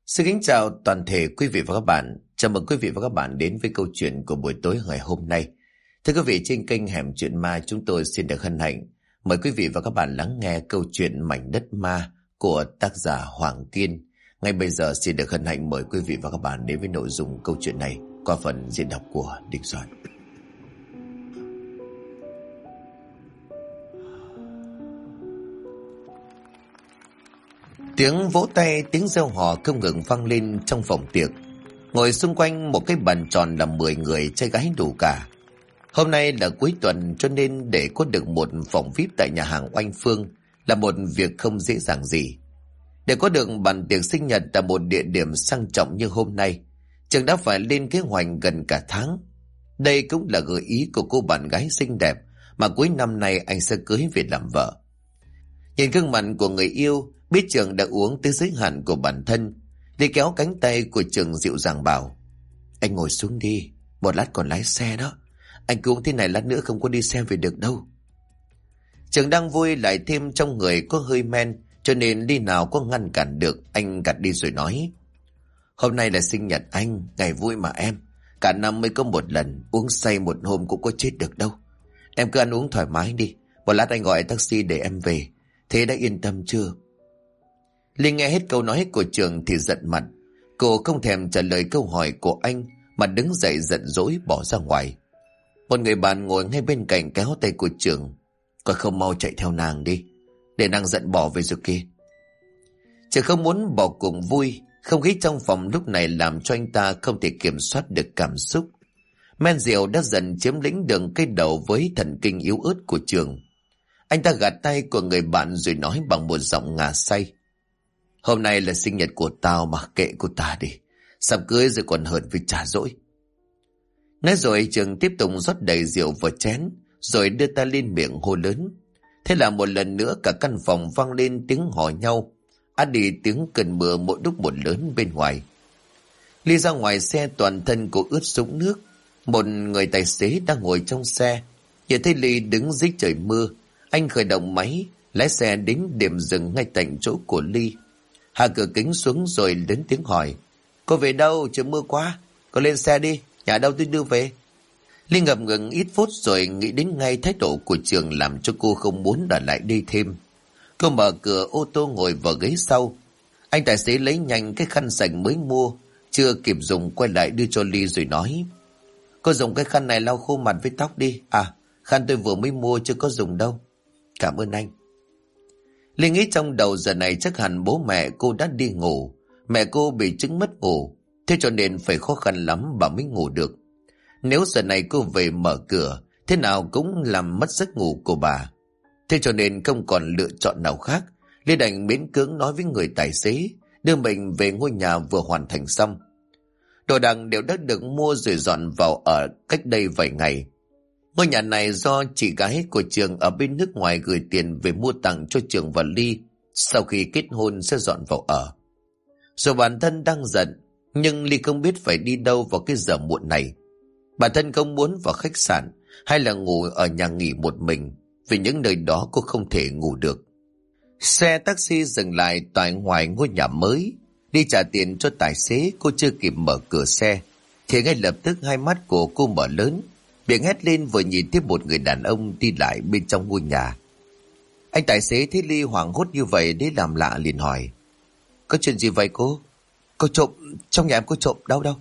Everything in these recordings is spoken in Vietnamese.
Xin kính chào toàn thể quý vị và các bạn. Chào mừng quý vị và các bạn đến với câu chuyện của buổi tối ngày hôm nay. Thưa quý vị, trên kênh Hẻm Chuyện Ma chúng tôi xin được hân hạnh mời quý vị và các bạn lắng nghe câu chuyện Mảnh Đất Ma của tác giả Hoàng Kiên. Ngay bây giờ xin được hân hạnh mời quý vị và các bạn đến với nội dung câu chuyện này qua phần diễn đọc của Đình Soạn. Tiếng vỗ tay, tiếng reo hò không ngừng vang lên trong phòng tiệc. Ngồi xung quanh một cái bàn tròn là 10 người, trai gái đủ cả. Hôm nay là cuối tuần cho nên để có được một phòng VIP tại nhà hàng Oanh Phương là một việc không dễ dàng gì. Để có được bàn tiệc sinh nhật tại một địa điểm sang trọng như hôm nay, Trường đã phải lên kế hoạch gần cả tháng. Đây cũng là gợi ý của cô bạn gái xinh đẹp mà cuối năm nay anh sẽ cưới về làm vợ. Nhìn gương mặt của người yêu, biết Trường đã uống tới giới hạn của bản thân, đi kéo cánh tay của Trường dịu dàng bảo: "Anh ngồi xuống đi, một lát còn lái xe đó. Anh cứ uống thế này lát nữa không có đi xe về được đâu." Trường đang vui, lại thêm trong người có hơi men, cho nên đi nào có ngăn cản được. Anh gạt đi rồi nói: "Hôm nay là sinh nhật anh, ngày vui mà em. Cả năm mới có một lần, uống say một hôm cũng có chết được đâu. Em cứ ăn uống thoải mái đi, một lát anh gọi taxi để em về. Thế đã yên tâm chưa?" Linh nghe hết câu nói của Trường thì giận mặt. Cô không thèm trả lời câu hỏi của anh mà đứng dậy giận dỗi bỏ ra ngoài. Một người bạn ngồi ngay bên cạnh kéo tay của Trường: "Coi không mau chạy theo nàng đi, để nàng giận bỏ về rồi kia." Trường không muốn bỏ cùng vui. Không khí trong phòng lúc này làm cho anh ta không thể kiểm soát được cảm xúc. Men rượu đã dần chiếm lĩnh đường cây đầu với thần kinh yếu ớt của Trường. Anh ta gạt tay của người bạn rồi nói bằng một giọng ngà say: "Hôm nay là sinh nhật của tao mà, kệ cô ta đi. Sắp cưới rồi còn hờn vì trả dỗi." Nói rồi Trường tiếp tục rót đầy rượu vào chén, rồi đưa ta lên miệng hô lớn. Thế là một lần nữa cả căn phòng vang lên tiếng hò nhau, át đi tiếng cơn mưa mỗi lúc một lớn bên ngoài. Ly ra ngoài xe toàn thân cô ướt sũng nước. Một người tài xế đang ngồi trong xe nhìn thấy Ly đứng dưới trời mưa, anh khởi động máy lái xe đến điểm dừng ngay cạnh chỗ của Ly, hạ cửa kính xuống rồi lớn tiếng hỏi: "Cô về đâu? Trời mưa quá. Cô lên xe đi, nhà đâu tôi đưa về." Ly ngập ngừng ít phút rồi nghĩ đến ngay thái độ của Trường làm cho cô không muốn ở lại đây thêm. Cô mở cửa ô tô ngồi vào ghế sau. Anh tài xế lấy nhanh cái khăn sạch mới mua, chưa kịp dùng quay lại đưa cho Ly rồi nói: "Cô dùng cái khăn này lau khô mặt với tóc đi. À, khăn tôi vừa mới mua chưa có dùng đâu." "Cảm ơn anh." Ly nghĩ trong đầu giờ này chắc hẳn bố mẹ cô đã đi ngủ. Mẹ cô bị chứng mất ngủ, thế cho nên phải khó khăn lắm bà mới ngủ được. Nếu giờ này cô về mở cửa, thế nào cũng làm mất giấc ngủ của bà. Thế cho nên không còn lựa chọn nào khác, Ly đành miễn cưỡng nói với người tài xế đưa mình về ngôi nhà vừa hoàn thành xong. Đồ đạc đều đã được mua rồi dọn vào ở cách đây vài ngày. Ngôi nhà này do chị gái của Trường ở bên nước ngoài gửi tiền về mua tặng cho Trường và Ly, sau khi kết hôn sẽ dọn vào ở. Rồi bản thân đang giận, nhưng Ly không biết phải đi đâu vào cái giờ muộn này. Bản thân không muốn vào khách sạn hay là ngủ ở nhà nghỉ một mình, vì những nơi đó cô không thể ngủ được. Xe taxi dừng lại tại ngoài ngôi nhà mới. Đi trả tiền cho tài xế, cô chưa kịp mở cửa xe thì ngay lập tức hai mắt của cô mở lớn, miệng hét lên vừa nhìn thấy một người đàn ông đi lại bên trong ngôi nhà. Anh tài xế thấy Ly hoảng hốt như vậy để làm lạ liền hỏi: "Có chuyện gì vậy cô? Cô trộm, trong nhà em có trộm đâu đâu?"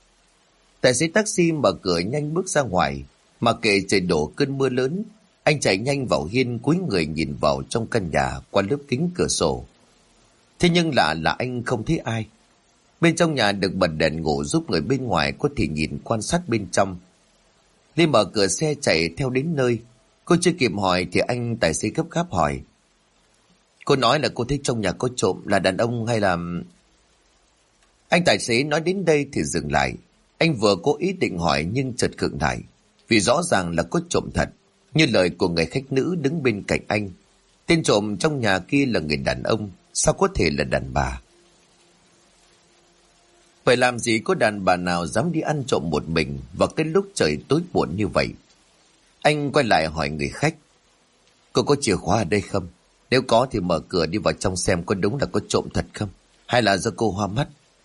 Tài xế taxi mở cửa nhanh bước ra ngoài, mà kệ trời đổ cơn mưa lớn, anh chạy nhanh vào hiên cúi người nhìn vào trong căn nhà qua lớp kính cửa sổ. Thế nhưng lạ là anh không thấy ai. Bên trong nhà được bật đèn ngủ giúp người bên ngoài có thể nhìn quan sát bên trong. Ly mở cửa xe chạy theo đến nơi. Cô chưa kịp hỏi thì anh tài xế gấp gáp hỏi: "Cô nói là cô thấy trong nhà có trộm, là đàn ông hay là..." Anh tài xế nói đến đây thì dừng lại. Anh vừa cố ý định hỏi nhưng chợt khựng lại, vì rõ ràng là có trộm thật, như lời của người khách nữ đứng bên cạnh anh. Tên trộm trong nhà kia là người đàn ông, sao có thể là đàn bà? Vậy làm gì có đàn bà nào dám đi ăn trộm một mình vào cái lúc trời tối muộn như vậy? Anh quay lại hỏi người khách: "Cô có chìa khóa ở đây không? Nếu có thì mở cửa đi vào trong xem có đúng là có trộm thật không? Hay là do cô hoa mắt?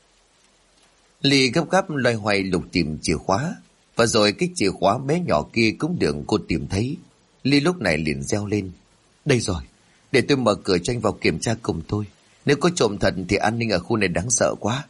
Ly gấp gáp loay hoay lục tìm chìa khóa, và rồi cái chìa khóa bé nhỏ kia cũng được cô tìm thấy. Ly lúc này liền reo lên: đây rồi, để tôi mở cửa cho anh vào kiểm tra cùng tôi. Nếu có trộm thật thì an ninh ở khu này đáng sợ quá.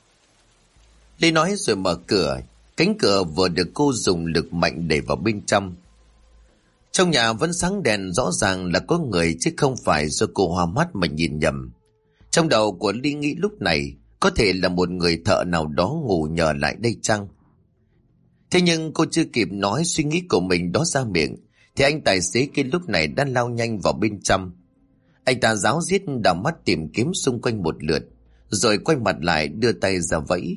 Ly nói rồi mở cửa. Cánh cửa vừa được cô dùng lực mạnh đẩy vào bên trong. Trong nhà vẫn sáng đèn, rõ ràng là có người chứ không phải do cô hoa mắt mà nhìn nhầm. Trong đầu của Ly nghĩ lúc này có thể là một người thợ nào đó ngủ nhờ lại đây chăng? Thế nhưng cô chưa kịp nói suy nghĩ của mình đó ra miệng thì anh tài xế kia lúc này đã lao nhanh vào bên trong. Anh ta ráo riết đảo mắt tìm kiếm xung quanh một lượt, rồi quay mặt lại đưa tay ra vẫy.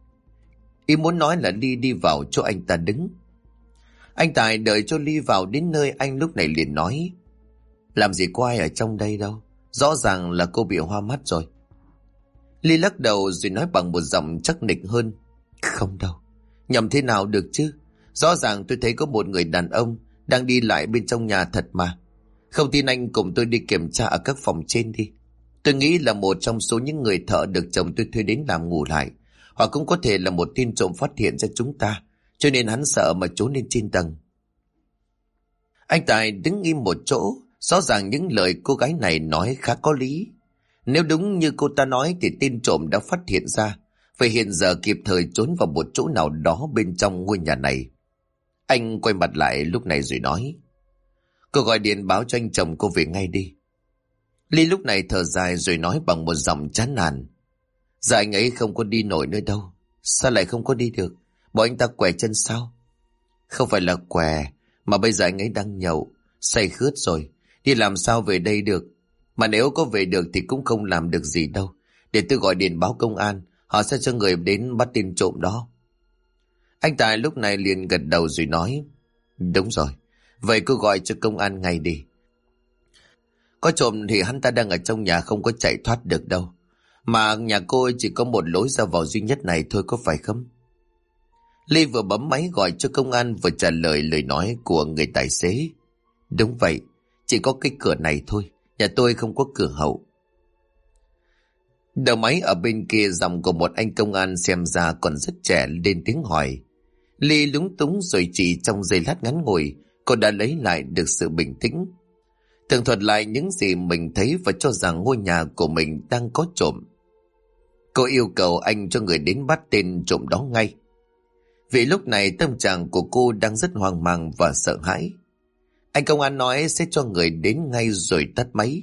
Ý muốn nói là Ly đi vào chỗ anh ta đứng. Anh Tài đợi cho Ly vào đến nơi, anh lúc này liền nói: làm gì có ai ở trong đây đâu, rõ ràng là cô bị hoa mắt rồi. Ly lắc đầu rồi nói bằng một giọng chắc nịch hơn: không đâu, nhầm thế nào được chứ, rõ ràng tôi thấy có một người đàn ông đang đi lại bên trong nhà thật mà. Không tin anh cùng tôi đi kiểm tra ở các phòng trên đi. Tôi nghĩ là một trong số những người thợ được chồng tôi thuê đến làm ngủ lại, hoặc cũng có thể là một tên trộm phát hiện ra chúng ta, cho nên hắn sợ mà trốn lên trên tầng. Anh Tài đứng im một chỗ, rõ ràng những lời cô gái này nói khá có lý. Nếu đúng như cô ta nói thì tên trộm đã phát hiện ra, vậy hiện giờ kịp thời trốn vào một chỗ nào đó bên trong ngôi nhà này. Anh quay mặt lại lúc này rồi nói: cô gọi điện báo cho anh chồng cô về ngay đi. Ly lúc này thở dài rồi nói bằng một giọng chán nản: dạ anh ấy không có đi nổi nữa đâu. Sao lại không có đi được? Bộ anh ta què chân sao? Không phải là què, mà bây giờ anh ấy đang nhậu, say khướt rồi, đi làm sao về đây được. Mà nếu có về được thì cũng không làm được gì đâu. Để tôi gọi điện báo công an, họ sẽ cho người đến bắt tên trộm đó. Anh Tài lúc này liền gật đầu rồi nói: đúng rồi, vậy cô gọi cho công an ngay đi. Có trộm thì hắn ta đang ở trong nhà, không có chạy thoát được đâu. Mà nhà cô chỉ có một lối ra vào duy nhất này thôi, có phải không? Ly vừa bấm máy gọi cho công an vừa trả lời lời nói của người tài xế: đúng vậy, chỉ có cái cửa này thôi, nhà tôi không có cửa hậu. Đầu máy ở bên kia giọng của một anh công an xem ra còn rất trẻ lên tiếng hỏi. Ly lúng túng rồi chỉ trong giây lát ngắn ngủi, cô đã lấy lại được sự bình tĩnh. Tường thuật lại những gì mình thấy và cho rằng ngôi nhà của mình đang có trộm. Cô yêu cầu anh cho người đến bắt tên trộm đó ngay. Vì lúc này tâm trạng của cô đang rất hoang mang và sợ hãi. Anh công an nói sẽ cho người đến ngay rồi tắt máy.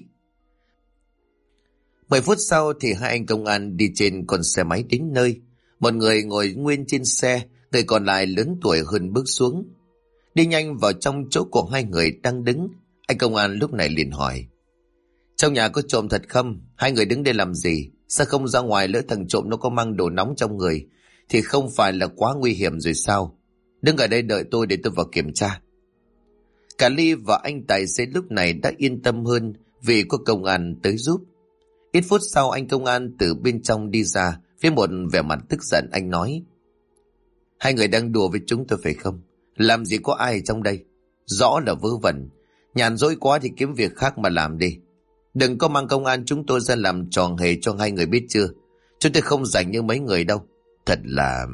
10 phút sau thì hai anh công an đi trên con xe máy đến nơi. Một người ngồi nguyên trên xe, người còn lại lớn tuổi hơn bước xuống. Đi nhanh vào trong chỗ của hai người đang đứng, anh công an lúc này liền hỏi: trong nhà có trộm thật không? Hai người đứng đây làm gì? Sao không ra ngoài, lỡ thằng trộm nó có mang đồ nóng trong người thì không phải là quá nguy hiểm rồi sao? Đứng ở đây đợi tôi để tôi vào kiểm tra. Cả Ly và anh tài xế lúc này đã yên tâm hơn vì có công an tới giúp. Ít phút sau anh công an từ bên trong đi ra với một vẻ mặt tức giận. Anh nói: hai người đang đùa với chúng tôi phải không? Làm gì có ai trong đây? Rõ là vớ vẩn. Nhàn rỗi quá thì kiếm việc khác mà làm đi. Đừng có mang công an chúng tôi ra làm trò hề cho hai người biết chưa? Chúng tôi không rảnh như mấy người đâu. Thật là...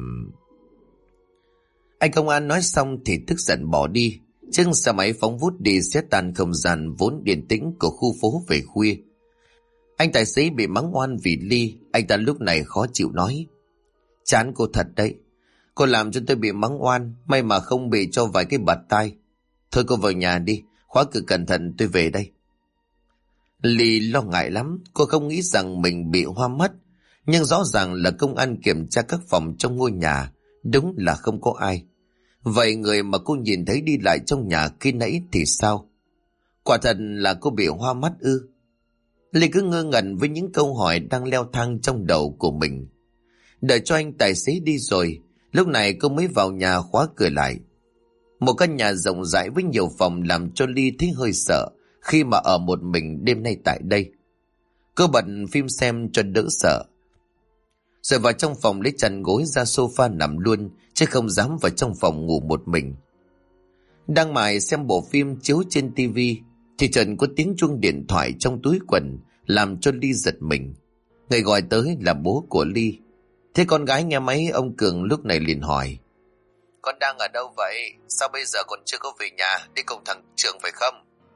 Anh công an nói xong thì tức giận bỏ đi. Chiếc xe máy phóng vút đi xé tan không gian vốn điềm tĩnh của khu phố về khuya. Anh tài xế bị mắng oan vì Ly. Anh ta lúc này khó chịu nói: chán cô thật đấy. Cô làm cho tôi bị mắng oan, may mà không bị cho vài cái bạt tai. Thôi cô vào nhà đi, khóa cửa cẩn thận, tôi về đây. Ly lo ngại lắm, cô không nghĩ rằng mình bị hoa mắt. Nhưng rõ ràng là công an kiểm tra các phòng trong ngôi nhà, đúng là không có ai. Vậy người mà cô nhìn thấy đi lại trong nhà khi nãy thì sao? Quả thật là cô bị hoa mắt ư? Ly cứ ngơ ngẩn với những câu hỏi đang leo thang trong đầu của mình. Đợi cho anh tài xế đi rồi, lúc này cô mới vào nhà khóa cửa lại. Một căn nhà rộng rãi với nhiều phòng làm cho Ly thấy hơi sợ khi mà ở một mình đêm nay tại đây. Cô bật phim xem cho đỡ sợ, rồi vào trong phòng lấy chăn gối ra sofa nằm luôn, chứ không dám vào trong phòng ngủ một mình. Đang mải xem bộ phim chiếu trên tivi thì chợt có tiếng chuông điện thoại trong túi quần làm cho Ly giật mình. Người gọi tới là bố của Ly. Thế con gái nghe máy, ông Cường lúc này liền hỏi: Con đang ở đâu vậy? Sao bây giờ còn chưa có về nhà, đi cùng thằng Trường phải không?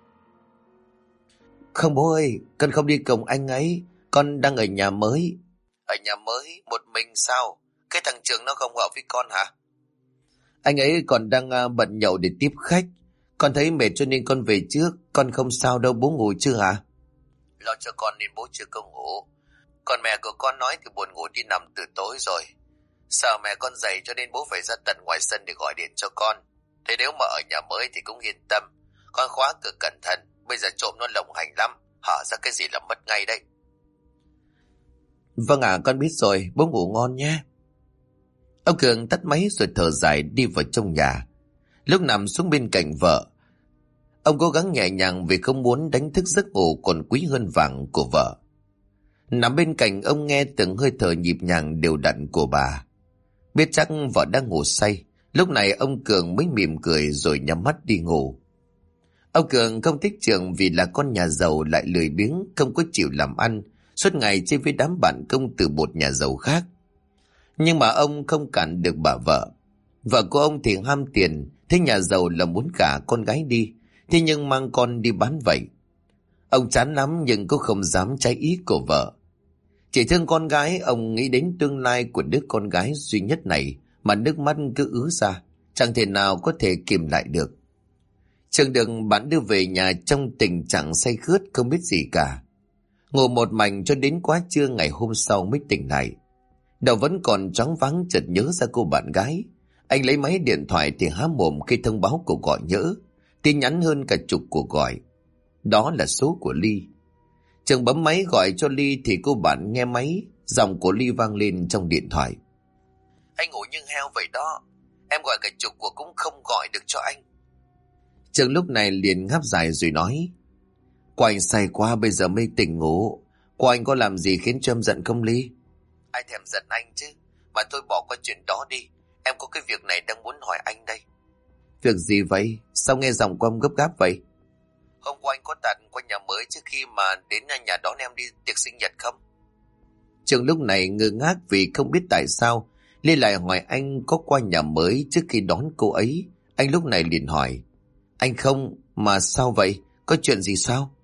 Không bố ơi, con không đi cùng anh ấy, con đang ở nhà mới. Ở nhà mới? Một mình sao? Cái thằng Trường nó không hợp với con hả? Anh ấy còn đang bận nhậu để tiếp khách. Con thấy mệt cho nên con về trước. Con không sao đâu, bố ngủ chưa hả? Lo cho con nên bố chưa có ngủ. Còn mẹ của con nói thì buồn ngủ đi nằm từ tối rồi. Sợ mẹ con dậy cho nên bố phải ra tận ngoài sân để gọi điện cho con. Thế nếu mà ở nhà mới thì cũng yên tâm. Con khóa cửa cẩn thận. Bây giờ trộm nó lộng hành lắm. Hở ra cái gì là mất ngay đấy. Vâng ạ, con biết rồi. Bố ngủ ngon nhé. Ông Cường tắt máy rồi thở dài đi vào trong nhà. Lúc nằm xuống bên cạnh vợ, ông cố gắng nhẹ nhàng vì không muốn đánh thức giấc ngủ còn quý hơn vàng của vợ. Nằm bên cạnh ông nghe từng hơi thở nhịp nhàng đều đặn của bà. Biết chắc vợ đang ngủ say, lúc này ông Cường mới mỉm cười rồi nhắm mắt đi ngủ. Ông Cường không thích Trường vì là con nhà giàu lại lười biếng, không có chịu làm ăn, suốt ngày chơi với đám bạn công từ một nhà giàu khác. Nhưng mà ông không cản được bà vợ. Vợ của ông thì ham tiền, thế nhà giàu là muốn gả con gái đi, thế nhưng mang con đi bán vậy. Ông chán lắm nhưng cũng không dám trái ý của vợ. Chỉ thương con gái, ông nghĩ đến tương lai của đứa con gái duy nhất này mà nước mắt cứ ứa ra, chẳng thể nào có thể kìm lại được. Trường được bạn đưa về nhà trong tình trạng say khướt không biết gì cả. Ngủ một mạch cho đến quá trưa ngày hôm sau mới tỉnh lại. Đầu vẫn còn choáng váng chợt nhớ ra cô bạn gái. Anh lấy máy điện thoại thì há mồm khi thông báo cuộc gọi nhỡ. Tin nhắn hơn cả chục cuộc gọi. Đó là số của Ly. Trường bấm máy gọi cho Ly thì cô bạn nghe máy, giọng của Ly vang lên trong điện thoại. Anh ngủ như heo vậy đó. Em gọi cả chục cuộc cũng không gọi được cho anh. Trường lúc này liền ngáp dài rồi nói: Cô anh say quá bây giờ mới tỉnh ngủ. Cô anh có làm gì khiến cho em giận không Ly? Ai thèm giận anh chứ. Mà thôi bỏ qua chuyện đó đi. Em có cái việc này đang muốn hỏi anh đây. Việc gì vậy? Sao nghe giọng của em gấp gáp vậy? Hôm qua anh có tạt qua nhà mới trước khi mà đến nhà đón em đi tiệc sinh nhật không? Trường lúc này ngơ ngác vì không biết tại sao Ly lại hỏi anh có qua nhà mới trước khi đón cô ấy. Anh lúc này liền hỏi: Anh không, mà sao vậy? Có chuyện gì sao?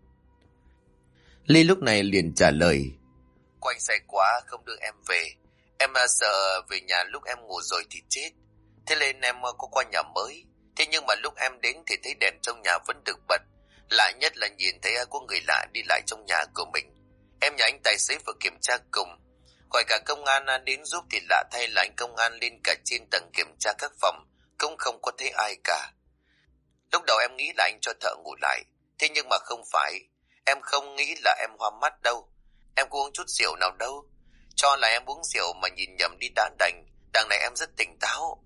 Ly lúc này liền trả lời: Cô anh say quá không đưa em về. Em sợ về nhà lúc em ngủ rồi thì chết. Thế nên em có qua nhà mới. Thế nhưng mà lúc em đến thì thấy đèn trong nhà vẫn được bật. Lạ nhất là nhìn thấy có người lạ đi lại trong nhà của mình. Em nhờ anh tài xế vừa kiểm tra cùng. Gọi cả công an đến giúp thì lạ thay là anh công an lên cả trên tầng kiểm tra các phòng. Cũng không có thấy ai cả. Lúc đầu em nghĩ là anh cho thợ ngủ lại. Thế nhưng mà không phải. Em không nghĩ là em hoa mắt đâu. Em có uống chút rượu nào đâu. Cho là em uống rượu mà nhìn nhầm đi đã đành. Đằng này em rất tỉnh táo.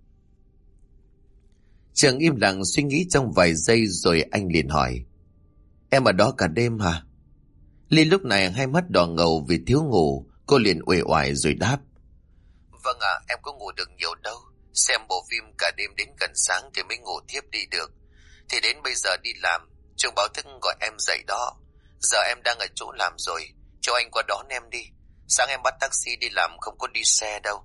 Trường im lặng suy nghĩ trong vài giây rồi anh liền hỏi: Em ở đó cả đêm hả? Ly lúc này hai mắt đỏ ngầu vì thiếu ngủ. Cô liền uể oải rồi đáp: Vâng ạ, em có ngủ được nhiều đâu. Xem bộ phim cả đêm đến gần sáng thì mới ngủ thiếp đi được. Thì đến bây giờ đi làm, trường báo thức gọi em dậy đó. Giờ em đang ở chỗ làm rồi, cho anh qua đón em đi. Sáng em bắt taxi đi làm, không có đi xe đâu.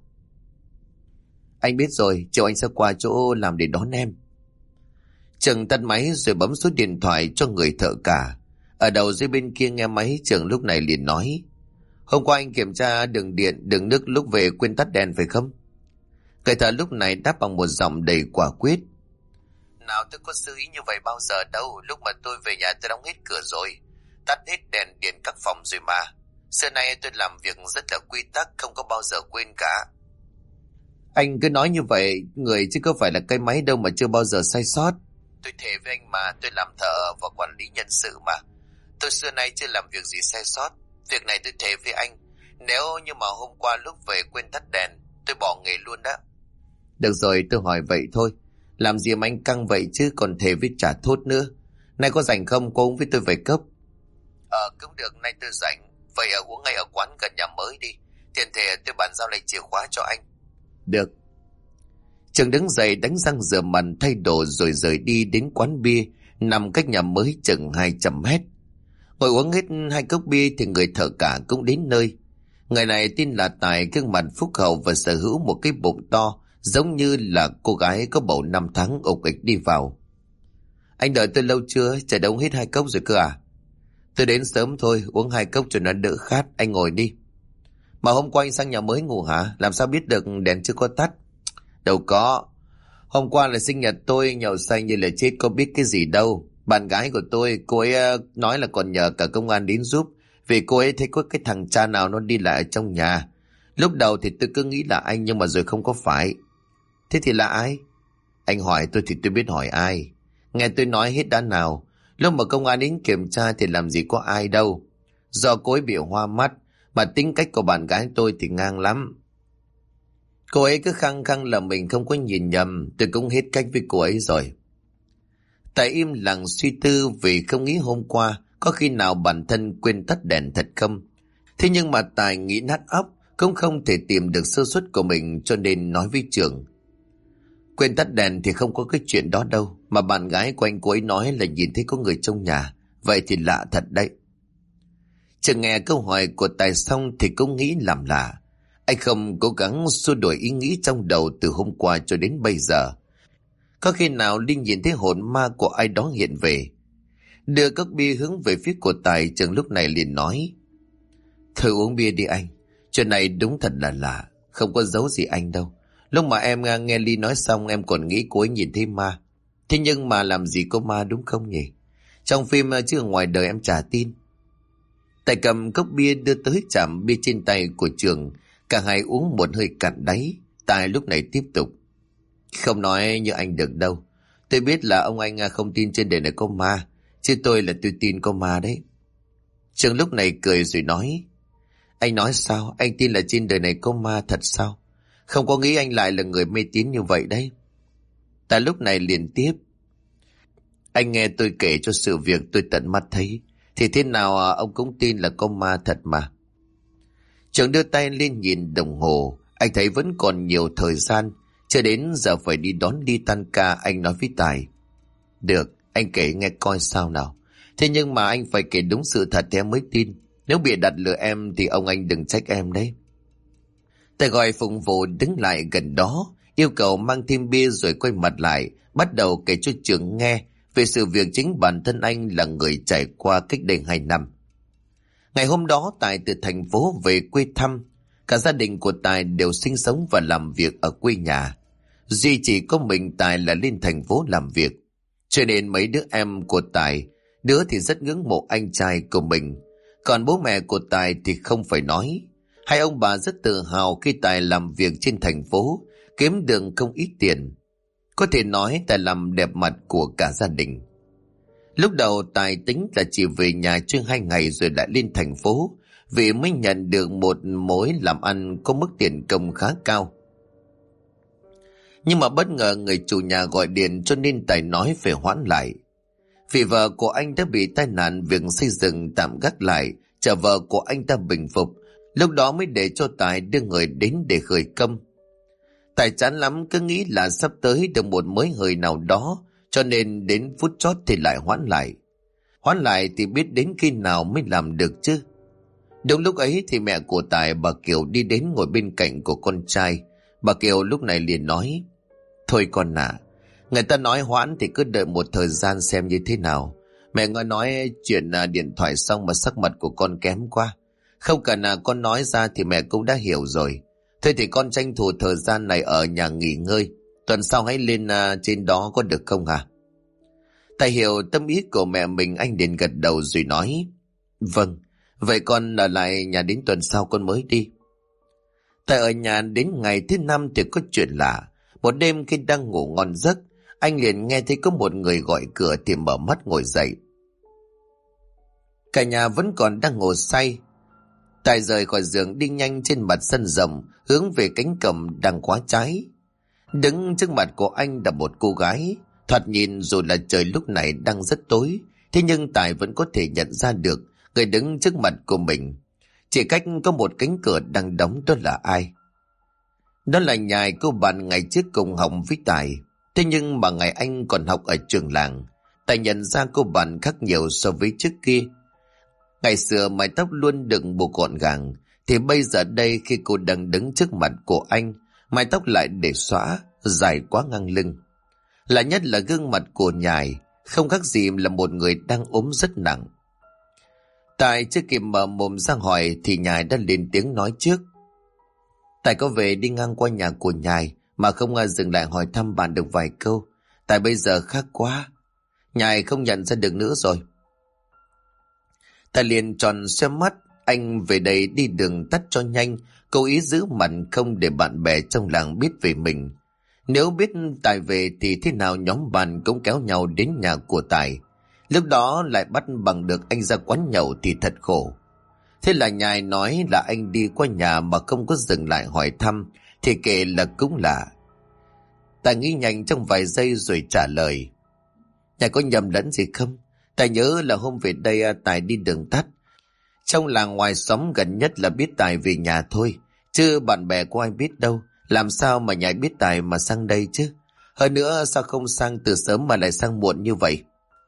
Anh biết rồi, chiều anh sẽ qua chỗ làm để đón em. Trường tắt máy rồi bấm số điện thoại cho người thợ cả. Ở đầu dưới bên kia nghe máy, Trường lúc này liền nói: Hôm qua anh kiểm tra đường điện, đường nước lúc về quên tắt đèn phải không? Người thợ lúc này đáp bằng một giọng đầy quả quyết: Nào tôi có sơ ý như vậy bao giờ đâu. Lúc mà tôi về nhà tôi đóng hết cửa rồi, tắt hết đèn điện các phòng rồi mà. Xưa nay tôi làm việc rất là quy tắc, không có bao giờ quên cả. Anh cứ nói như vậy người chứ có phải là cái máy đâu mà chưa bao giờ sai sót. Tôi thề với anh mà, tôi làm thợ và quản lý nhân sự mà. Tôi xưa nay chưa làm việc gì sai sót. Việc này tôi thề với anh. Nếu như mà hôm qua lúc về quên tắt đèn, tôi bỏ nghề luôn đó. Được rồi, tôi hỏi vậy thôi. Làm gì mà anh căng vậy chứ còn thề với trả thốt nữa. Nay có rảnh không, cô uống với tôi vài cốc? Cũng được, nay tôi rảnh. Vậy uống ngay ở quán gần nhà mới đi. Tiền thề tôi bàn giao lại chìa khóa cho anh. Được. Trường đứng dậy đánh răng rửa mặt thay đồ rồi rời đi đến quán bia nằm cách nhà mới chừng 200 mét. Ngồi uống hết 2 cốc bia thì người thợ cả cũng đến nơi. Người này tin là Tài, gương mặt phúc hậu và sở hữu một cái bụng to, giống như là cô gái có bầu 5 tháng ục ịch đi vào. Anh đợi tôi lâu chưa? Chả đã uống hết 2 cốc rồi cơ à? Tôi đến sớm thôi, uống 2 cốc cho nó đỡ khát, anh ngồi đi. Mà hôm qua anh sang nhà mới ngủ hả? Làm sao biết được đèn chưa có tắt? Đâu có. Hôm qua là sinh nhật tôi, nhậu say như là chết, có biết cái gì đâu. Bạn gái của tôi, cô ấy nói là còn nhờ cả công an đến giúp, vì cô ấy thấy có cái thằng cha nào nó đi lại ở trong nhà. Lúc đầu thì tôi cứ nghĩ là anh, nhưng mà rồi không có phải. Thế thì là ai? Anh hỏi tôi thì tôi biết hỏi ai. Nghe tôi nói hết đã nào. Lúc mà công an đến kiểm tra thì làm gì có ai đâu. Do cô ấy bị hoa mắt, mà tính cách của bạn gái tôi thì ngang lắm. Cô ấy cứ khăng khăng là mình không có nhìn nhầm, tôi cũng hết cách với cô ấy rồi. Tài im lặng suy tư vì không nghĩ hôm qua có khi nào bản thân quên tắt đèn thật không. Thế nhưng mà Tài nghĩ nát óc, cũng không thể tìm được sơ suất của mình, cho nên nói với Trường. Quên tắt đèn thì không có cái chuyện đó đâu, mà bạn gái của anh cô ấy nói là nhìn thấy có người trong nhà, vậy thì lạ thật đấy. Trường nghe câu hỏi của Tài xong thì cũng nghĩ làm lạ. Anh không cố gắng xua đuổi ý nghĩ trong đầu từ hôm qua cho đến bây giờ. Có khi nào Linh nhìn thấy hồn ma của ai đó hiện về? Đưa cốc bia hướng về phía của Tài, Trường lúc này liền nói. Thôi uống bia đi anh. Chuyện này đúng thật là lạ, không có giấu gì anh đâu. Lúc mà em nghe Ly nói xong em còn nghĩ cô ấy nhìn thấy ma. Thế nhưng mà làm gì có ma đúng không nhỉ? Trong phim chứ ở ngoài đời em chả tin. Tài cầm cốc bia đưa tới chạm bia trên tay của Trường. Cả hai uống một hơi cạn đáy. Tài lúc này tiếp tục. Không nói như anh được đâu. Tôi biết là ông anh không tin trên đời này có ma, chứ tôi là tôi tin có ma đấy. Trường lúc này cười rồi nói. Anh nói sao? Anh tin là trên đời này có ma thật sao? Không có nghĩ anh lại là người mê tín như vậy đấy. Tài lúc này liền tiếp. Anh nghe tôi kể cho sự việc tôi tận mắt thấy, thì thế nào ông cũng tin là có ma thật mà. Trường đưa tay lên nhìn đồng hồ. Anh thấy vẫn còn nhiều thời gian, chưa đến giờ phải đi đón đi tan ca. Anh nói với Tài. Được, anh kể nghe coi sao nào. Thế nhưng mà anh phải kể đúng sự thật thì em mới tin. Nếu bị đặt lừa em thì ông anh đừng trách em đấy. Tài gọi phụng vụ đứng lại gần đó, yêu cầu mang thêm bia rồi quay mặt lại, bắt đầu kể cho Trường nghe về sự việc chính bản thân anh là người trải qua cách đây 2 năm. Ngày hôm đó Tài từ thành phố về quê thăm. Cả gia đình của Tài đều sinh sống và làm việc ở quê nhà. Duy chỉ có mình Tài là lên thành phố làm việc. Cho nên mấy đứa em của Tài, đứa thì rất ngưỡng mộ anh trai của mình. Còn bố mẹ của Tài thì không phải nói. Hai ông bà rất tự hào khi Tài làm việc trên thành phố, kiếm được không ít tiền. Có thể nói Tài làm đẹp mặt của cả gia đình. Lúc đầu Tài tính là chỉ về nhà chơi 2 ngày rồi lại lên thành phố, vì mới nhận được một mối làm ăn có mức tiền công khá cao. Nhưng mà bất ngờ người chủ nhà gọi điện, cho nên Tài nói phải hoãn lại. Vì vợ của anh đã bị tai nạn, việc xây dựng tạm gác lại, chờ vợ của anh ta bình phục, lúc đó mới để cho Tài đưa người đến để khởi công. Tài chán lắm, cứ nghĩ là sắp tới được một mới hời nào đó, cho nên đến phút chót thì lại hoãn lại. Hoãn lại thì biết đến khi nào mới làm được chứ. Đúng lúc ấy thì mẹ của Tài, bà Kiều, đi đến ngồi bên cạnh của con trai. Bà Kiều lúc này liền nói. Thôi con à, người ta nói hoãn thì cứ đợi một thời gian xem như thế nào. Mẹ nghe nói chuyện điện thoại xong mà sắc mặt của con kém quá. Không cần con nói ra thì mẹ cũng đã hiểu rồi. Thôi thì con tranh thủ thời gian này ở nhà nghỉ ngơi. Tuần sau hãy lên trên đó có được không hả? Tài hiểu tâm ý của mẹ mình, anh liền gật đầu rồi nói. Vâng, vậy con ở lại nhà đến tuần sau con mới đi. Tài ở nhà đến ngày thứ 5 thì có chuyện lạ. Một đêm khi đang ngủ ngon giấc, anh liền nghe thấy có một người gọi cửa thì mở mắt ngồi dậy. Cả nhà vẫn còn đang ngủ say. Tài rời khỏi giường đi nhanh trên mặt sân rộng, hướng về cánh cổng đang khóa trái. Đứng trước mặt của anh là một cô gái. Thoạt nhìn dù là trời lúc này đang rất tối, thế nhưng Tài vẫn có thể nhận ra được người đứng trước mặt của mình. Chỉ cách có một cánh cửa đang đóng, đó là ai? Đó là nhài, cô bạn ngày trước cùng học với Tài. Thế nhưng mà ngày anh còn học ở trường làng, Tài nhận ra cô bạn khác nhiều so với trước kia. Ngày xưa mái tóc luôn được buộc gọn gàng, thì bây giờ đây khi cô đang đứng trước mặt của anh, mái tóc lại để xõa, dài quá ngang lưng. Lạ nhất là gương mặt của Nhài, không khác gì là một người đang ốm rất nặng. Tài chưa kịp mở mồm ra hỏi thì Nhài đã lên tiếng nói trước. Tài có về đi ngang qua nhà của Nhài mà không dừng lại hỏi thăm bạn được vài câu. Tài bây giờ khác quá. Nhài không nhận ra được nữa rồi. Tài liền tròn xoe mắt. Anh về đây đi đường tắt cho nhanh, cố ý giữ mặt không để bạn bè trong làng biết về mình. Nếu biết Tài về thì thế nào nhóm bạn cũng kéo nhau đến nhà của Tài. Lúc đó lại bắt bằng được anh ra quán nhậu thì thật khổ. Thế là Nhài nói là anh đi qua nhà mà không có dừng lại hỏi thăm, thì kể là cũng lạ. Tài nghĩ nhanh trong vài giây rồi trả lời. Nhài có nhầm lẫn gì không? Tài nhớ là hôm về đây Tài đi đường tắt. Trong làng ngoài xóm gần nhất là biết Tài về nhà thôi, chứ bạn bè của ai biết đâu. Làm sao mà Nhài biết Tài mà sang đây chứ? Hơn nữa sao không sang từ sớm mà lại sang muộn như vậy?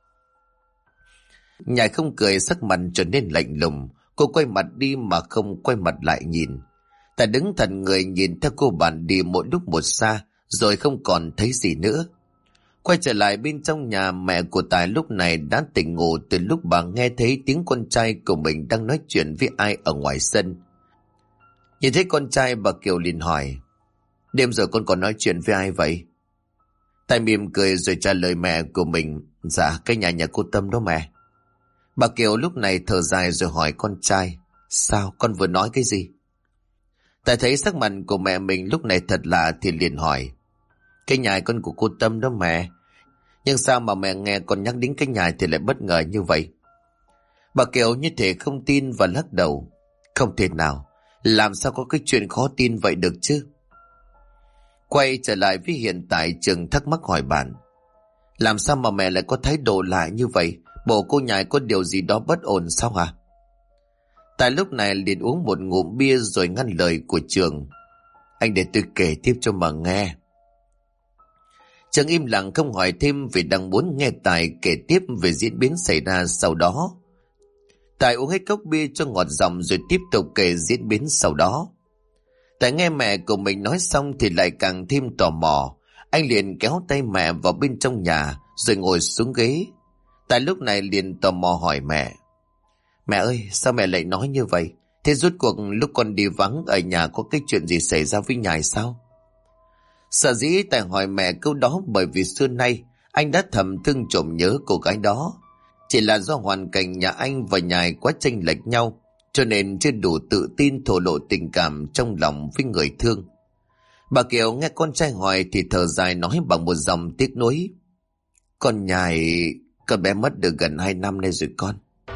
Nhài không cười, sắc mặt trở nên lạnh lùng. Cô quay mặt đi mà không quay mặt lại nhìn. Tài đứng thần người nhìn theo cô bạn đi một lúc một xa, rồi không còn thấy gì nữa. Quay trở lại bên trong nhà, mẹ của Tài lúc này đã tỉnh ngủ từ lúc bà nghe thấy tiếng con trai của mình đang nói chuyện với ai ở ngoài sân. Nhìn thấy con trai, bà Kiều liền hỏi, đêm rồi con còn nói chuyện với ai vậy? Tài mỉm cười rồi trả lời mẹ của mình, dạ cái nhà cô Tâm đó mẹ. Bà Kiều lúc này thở dài rồi hỏi con trai, sao con vừa nói cái gì? Tài thấy sắc mặt của mẹ mình lúc này thật lạ thì liền hỏi, cái nhà con của cô Tâm đó mẹ. Nhưng sao mà mẹ nghe con nhắc đến cái nhà thì lại bất ngờ như vậy? Bà Kiều như thể không tin và lắc đầu, không thể nào, làm sao có cái chuyện khó tin vậy được chứ? Quay trở lại với hiện tại, Trường thắc mắc hỏi bạn, làm sao mà mẹ lại có thái độ lạ như vậy? Bộ cô Nhài có điều gì đó bất ổn sao hả? Tài lúc này liền uống một ngụm bia rồi ngăn lời của Trường. Anh để tôi kể tiếp cho mà nghe. Trường im lặng không hỏi thêm vì đang muốn nghe Tài kể tiếp về diễn biến xảy ra sau đó. Tài uống hết cốc bia cho ngọt giọng rồi tiếp tục kể diễn biến sau đó. Tài nghe mẹ của mình nói xong thì lại càng thêm tò mò. Anh liền kéo tay mẹ vào bên trong nhà rồi ngồi xuống ghế. Tài lúc này liền tò mò hỏi mẹ. Mẹ ơi, sao mẹ lại nói như vậy? Thế rốt cuộc lúc con đi vắng ở nhà có cái chuyện gì xảy ra với Nhài sao? Sở dĩ Tài hỏi mẹ câu đó bởi vì xưa nay anh đã thầm thương trộm nhớ cô gái đó. Chỉ là do hoàn cảnh nhà anh và Nhài quá chênh lệch nhau, cho nên chưa đủ tự tin thổ lộ tình cảm trong lòng với người thương. Bà Kiều nghe con trai hỏi thì thở dài nói bằng một dòng tiếc nuối. Con Nhài, con bé mất được gần 2 năm nay rồi con.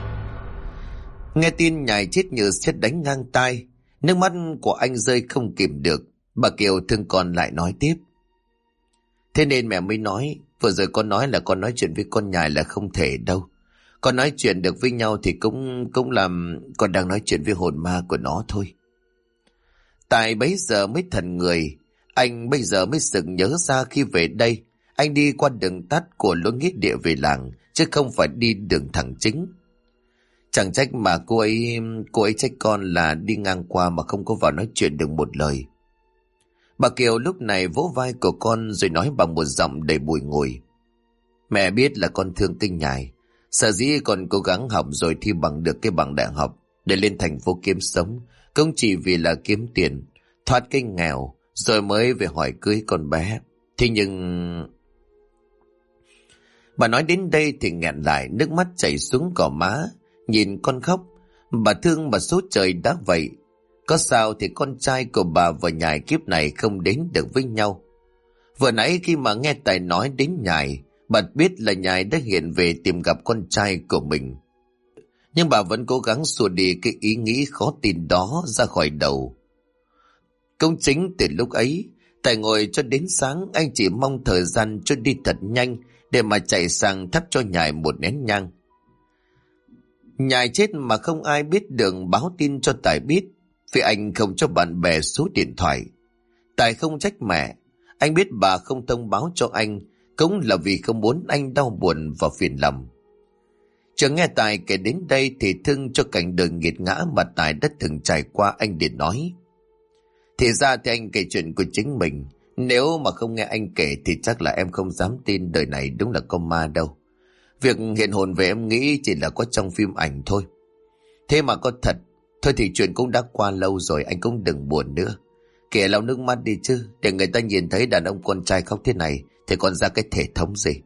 Nghe tin Nhài chết như sét đánh ngang tai, nước mắt của anh rơi không kìm được. Bà Kiều thương con lại nói tiếp. Thế nên mẹ mới nói, vừa rồi con nói là con nói chuyện với con Nhài là không thể đâu. Con nói chuyện được với nhau thì cũng làm con đang nói chuyện với hồn ma của nó thôi. Tài bấy giờ mới thần người, anh bây giờ mới sực nhớ ra khi về đây, anh đi qua đường tắt của lối nghĩa địa về làng, chứ không phải đi đường thẳng chính. Chẳng trách mà cô ấy trách con là đi ngang qua mà không có vào nói chuyện được một lời. Bà Kiều lúc này vỗ vai của con rồi nói bằng một giọng đầy bùi ngùi. Mẹ biết là con thương Kinh Nhài, sở dĩ con cố gắng học rồi thi bằng được cái bằng đại học để lên thành phố kiếm sống, cũng chỉ vì là kiếm tiền, thoát cái nghèo rồi mới về hỏi cưới con bé. Thế nhưng... Bà nói đến đây thì nghẹn lại, nước mắt chảy xuống gò má, nhìn con khóc. Bà thương mà số trời đã vậy. Có sao thì con trai của bà và Nhài kiếp này không đến được với nhau. Vừa nãy khi mà nghe Tài nói đến Nhài, bà biết là Nhài đã hiện về tìm gặp con trai của mình. Nhưng bà vẫn cố gắng xua đi cái ý nghĩ khó tin đó ra khỏi đầu. Cũng chính từ lúc ấy, Tài ngồi cho đến sáng, anh chỉ mong thời gian trôi đi thật nhanh để mà chạy sang thắp cho Nhài một nén nhang. Nhài chết mà không ai biết đường báo tin cho Tài biết, vì anh không cho bạn bè số điện thoại. Tài không trách mẹ, anh biết bà không thông báo cho anh cũng là vì không muốn anh đau buồn và phiền lòng. Trường nghe Tài kể đến đây thì thương cho cảnh đời nghiệt ngã mà Tài đã từng trải qua. Anh liền nói: thì ra thì anh kể chuyện của chính mình. Nếu mà không nghe anh kể thì chắc là em không dám tin đời này đúng là có ma đâu. Việc hiện hồn về em nghĩ chỉ là có trong phim ảnh thôi. Thế mà có thật. Thôi thì chuyện cũng đã qua lâu rồi, anh cũng đừng buồn nữa. Kể lau nước mắt đi chứ, để người ta nhìn thấy đàn ông con trai khóc thế này thì còn ra cái thể thống gì.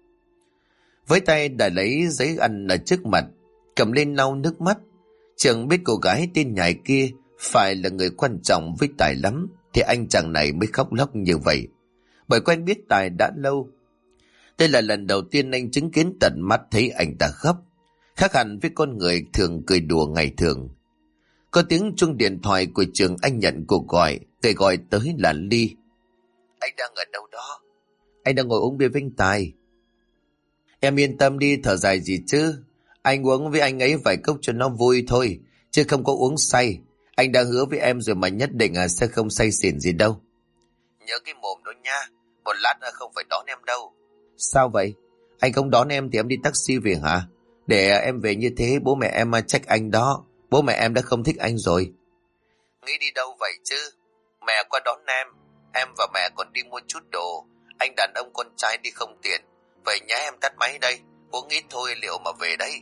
Với tay đã lấy giấy ăn ở trước mặt, cầm lên lau nước mắt. Trường biết cô gái tên Nhài kia phải là người quan trọng với Tài lắm, thì anh chàng này mới khóc lóc như vậy. Bởi quen biết Tài đã lâu, đây là lần đầu tiên anh chứng kiến tận mắt thấy anh ta khóc. Khác hẳn với con người thường cười đùa ngày thường. Có tiếng chuông điện thoại của Trường, anh nhận cuộc gọi. Người gọi tới là Ly. Anh đang ở đâu đó? Anh đang ngồi uống bia với anh Tài. Em yên tâm đi, thở dài gì chứ. Anh uống với anh ấy vài cốc cho nó vui thôi, chứ không có uống say. Anh đã hứa với em rồi mà, nhất định sẽ không say xỉn gì đâu. Nhớ cái mồm đó nha, một lát nữa không phải đón em đâu. Sao vậy? Anh không đón em thì em đi taxi về hả? Để em về như thế bố mẹ em trách anh đó. Bố mẹ em đã không thích anh rồi. Nghĩ đi đâu vậy chứ? Mẹ qua đón em và mẹ còn đi mua chút đồ. Anh đàn ông con trai đi không tiện. Vậy nhá, em tắt máy đây. Uống ít thôi liệu mà về đấy.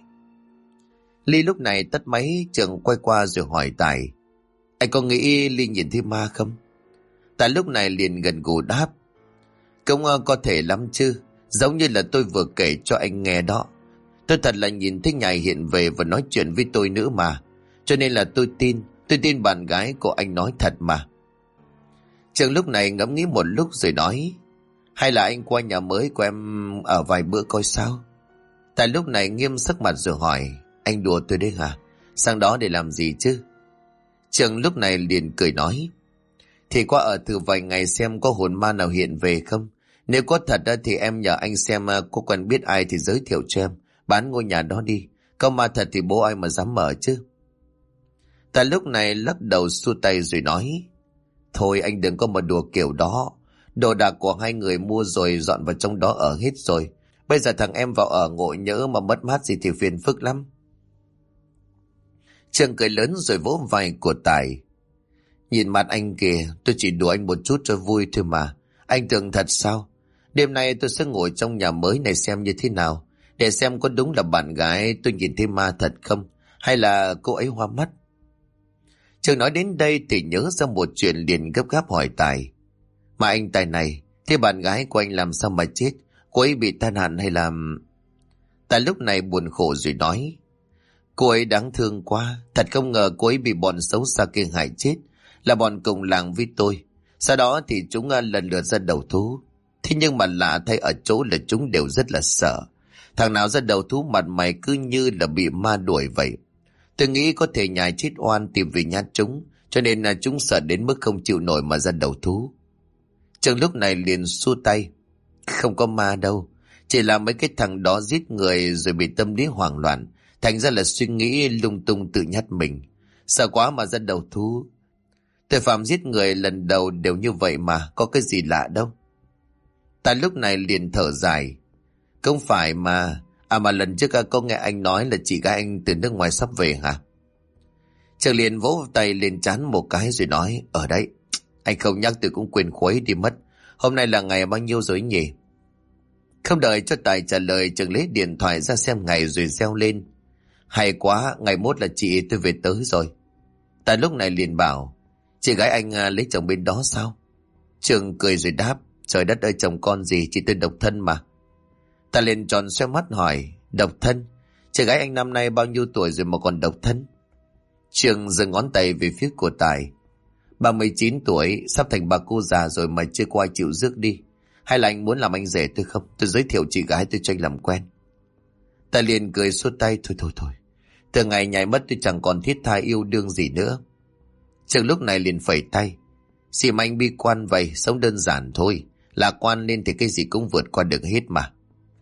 Ly lúc này tắt máy. Trường quay qua rồi hỏi Tài: anh có nghĩ Ly nhìn thấy ma không? Tài lúc này liền gần gù đáp: cũng có thể lắm chứ. Giống như là tôi vừa kể cho anh nghe đó. Tôi thật là nhìn thấy Nhài hiện về và nói chuyện với tôi nữa mà. Cho nên là tôi tin bạn gái của anh nói thật mà. Trường lúc này ngẫm nghĩ một lúc rồi nói: hay là anh qua nhà mới của em ở vài bữa coi sao? Tài lúc này nghiêm sắc mặt rồi hỏi: anh đùa tôi đấy hả? Sang đó để làm gì chứ? Trường lúc này liền cười nói: thì qua ở thử vài ngày xem có hồn ma nào hiện về không. Nếu có thật thì em nhờ anh xem có quen biết ai thì giới thiệu cho em. Bán ngôi nhà đó đi. Có ma thật thì bố ai mà dám mở chứ. Tài lúc này lắc đầu xua tay rồi nói: thôi anh đừng có mà đùa kiểu đó. Đồ đạc của hai người mua rồi, dọn vào trong đó ở hết rồi. Bây giờ thằng em vào ở ngộ nhỡ mà mất mát gì thì phiền phức lắm. Trường cười lớn rồi vỗ vai của Tài: nhìn mặt anh kìa, tôi chỉ đùa anh một chút cho vui thôi mà. Anh tưởng thật sao? Đêm nay tôi sẽ ngồi trong nhà mới này xem như thế nào, để xem có đúng là bạn gái tôi nhìn thấy ma thật không, hay là cô ấy hoa mắt. Trường nói đến đây thì nhớ ra một chuyện, liền gấp gáp hỏi Tài: mà anh Tài này, thế bạn gái của anh làm sao mà chết? Cô ấy bị tai nạn hay là... Tài lúc này buồn khổ rồi nói: cô ấy đáng thương quá. Thật không ngờ cô ấy bị bọn xấu xa kia hại chết. Là bọn cùng làng với tôi. Sau đó thì chúng lần lượt ra đầu thú. Thế nhưng mà lạ thay ở chỗ là chúng đều rất là sợ. Thằng nào ra đầu thú mặt mày cứ như là bị ma đuổi vậy. Tôi nghĩ có thể Nhài chết oan tìm về nhát chúng, cho nên là chúng sợ đến mức không chịu nổi mà ra đầu thú. Trường lúc này liền xua tay: không có ma đâu. Chỉ là mấy cái thằng đó giết người rồi bị tâm lý hoảng loạn, thành ra là suy nghĩ lung tung tự nhát mình. Sợ quá mà ra đầu thú. Tội phạm giết người lần đầu đều như vậy mà, có cái gì lạ đâu. Ta lúc này liền thở dài: không phải mà. Mà lần trước có nghe anh nói là chị gái anh từ nước ngoài sắp về hả? Trường liền vỗ tay lên trán một cái rồi nói: ở đấy, anh không nhắc tôi cũng quên khuấy đi mất. Hôm nay là ngày bao nhiêu rồi nhỉ? Không đợi cho Tài trả lời, Trường lấy điện thoại ra xem ngày rồi reo lên: hay quá, ngày mốt là chị tôi về tới rồi. Tài lúc này liền bảo: chị gái anh lấy chồng bên đó sao? Trường cười rồi đáp: trời đất ơi, chồng con gì, chị tôi độc thân mà. Ta liền tròn xoe mắt hỏi: độc thân? Chị gái anh năm nay bao nhiêu tuổi rồi mà còn độc thân? Trường giơ ngón tay về phía của Tài: 39 tuổi, sắp thành bà cô già rồi mà chưa có ai chịu rước đi. Hay là anh muốn làm anh rể tôi không? Tôi giới thiệu chị gái tôi cho anh làm quen. Ta liền cười xua tay: thôi. Từ ngày Nhài mất tôi chẳng còn thiết tha yêu đương gì nữa. Trường lúc này liền phẩy tay: xìm anh bi quan vậy, sống đơn giản thôi. Lạc quan lên thì cái gì cũng vượt qua được hết mà.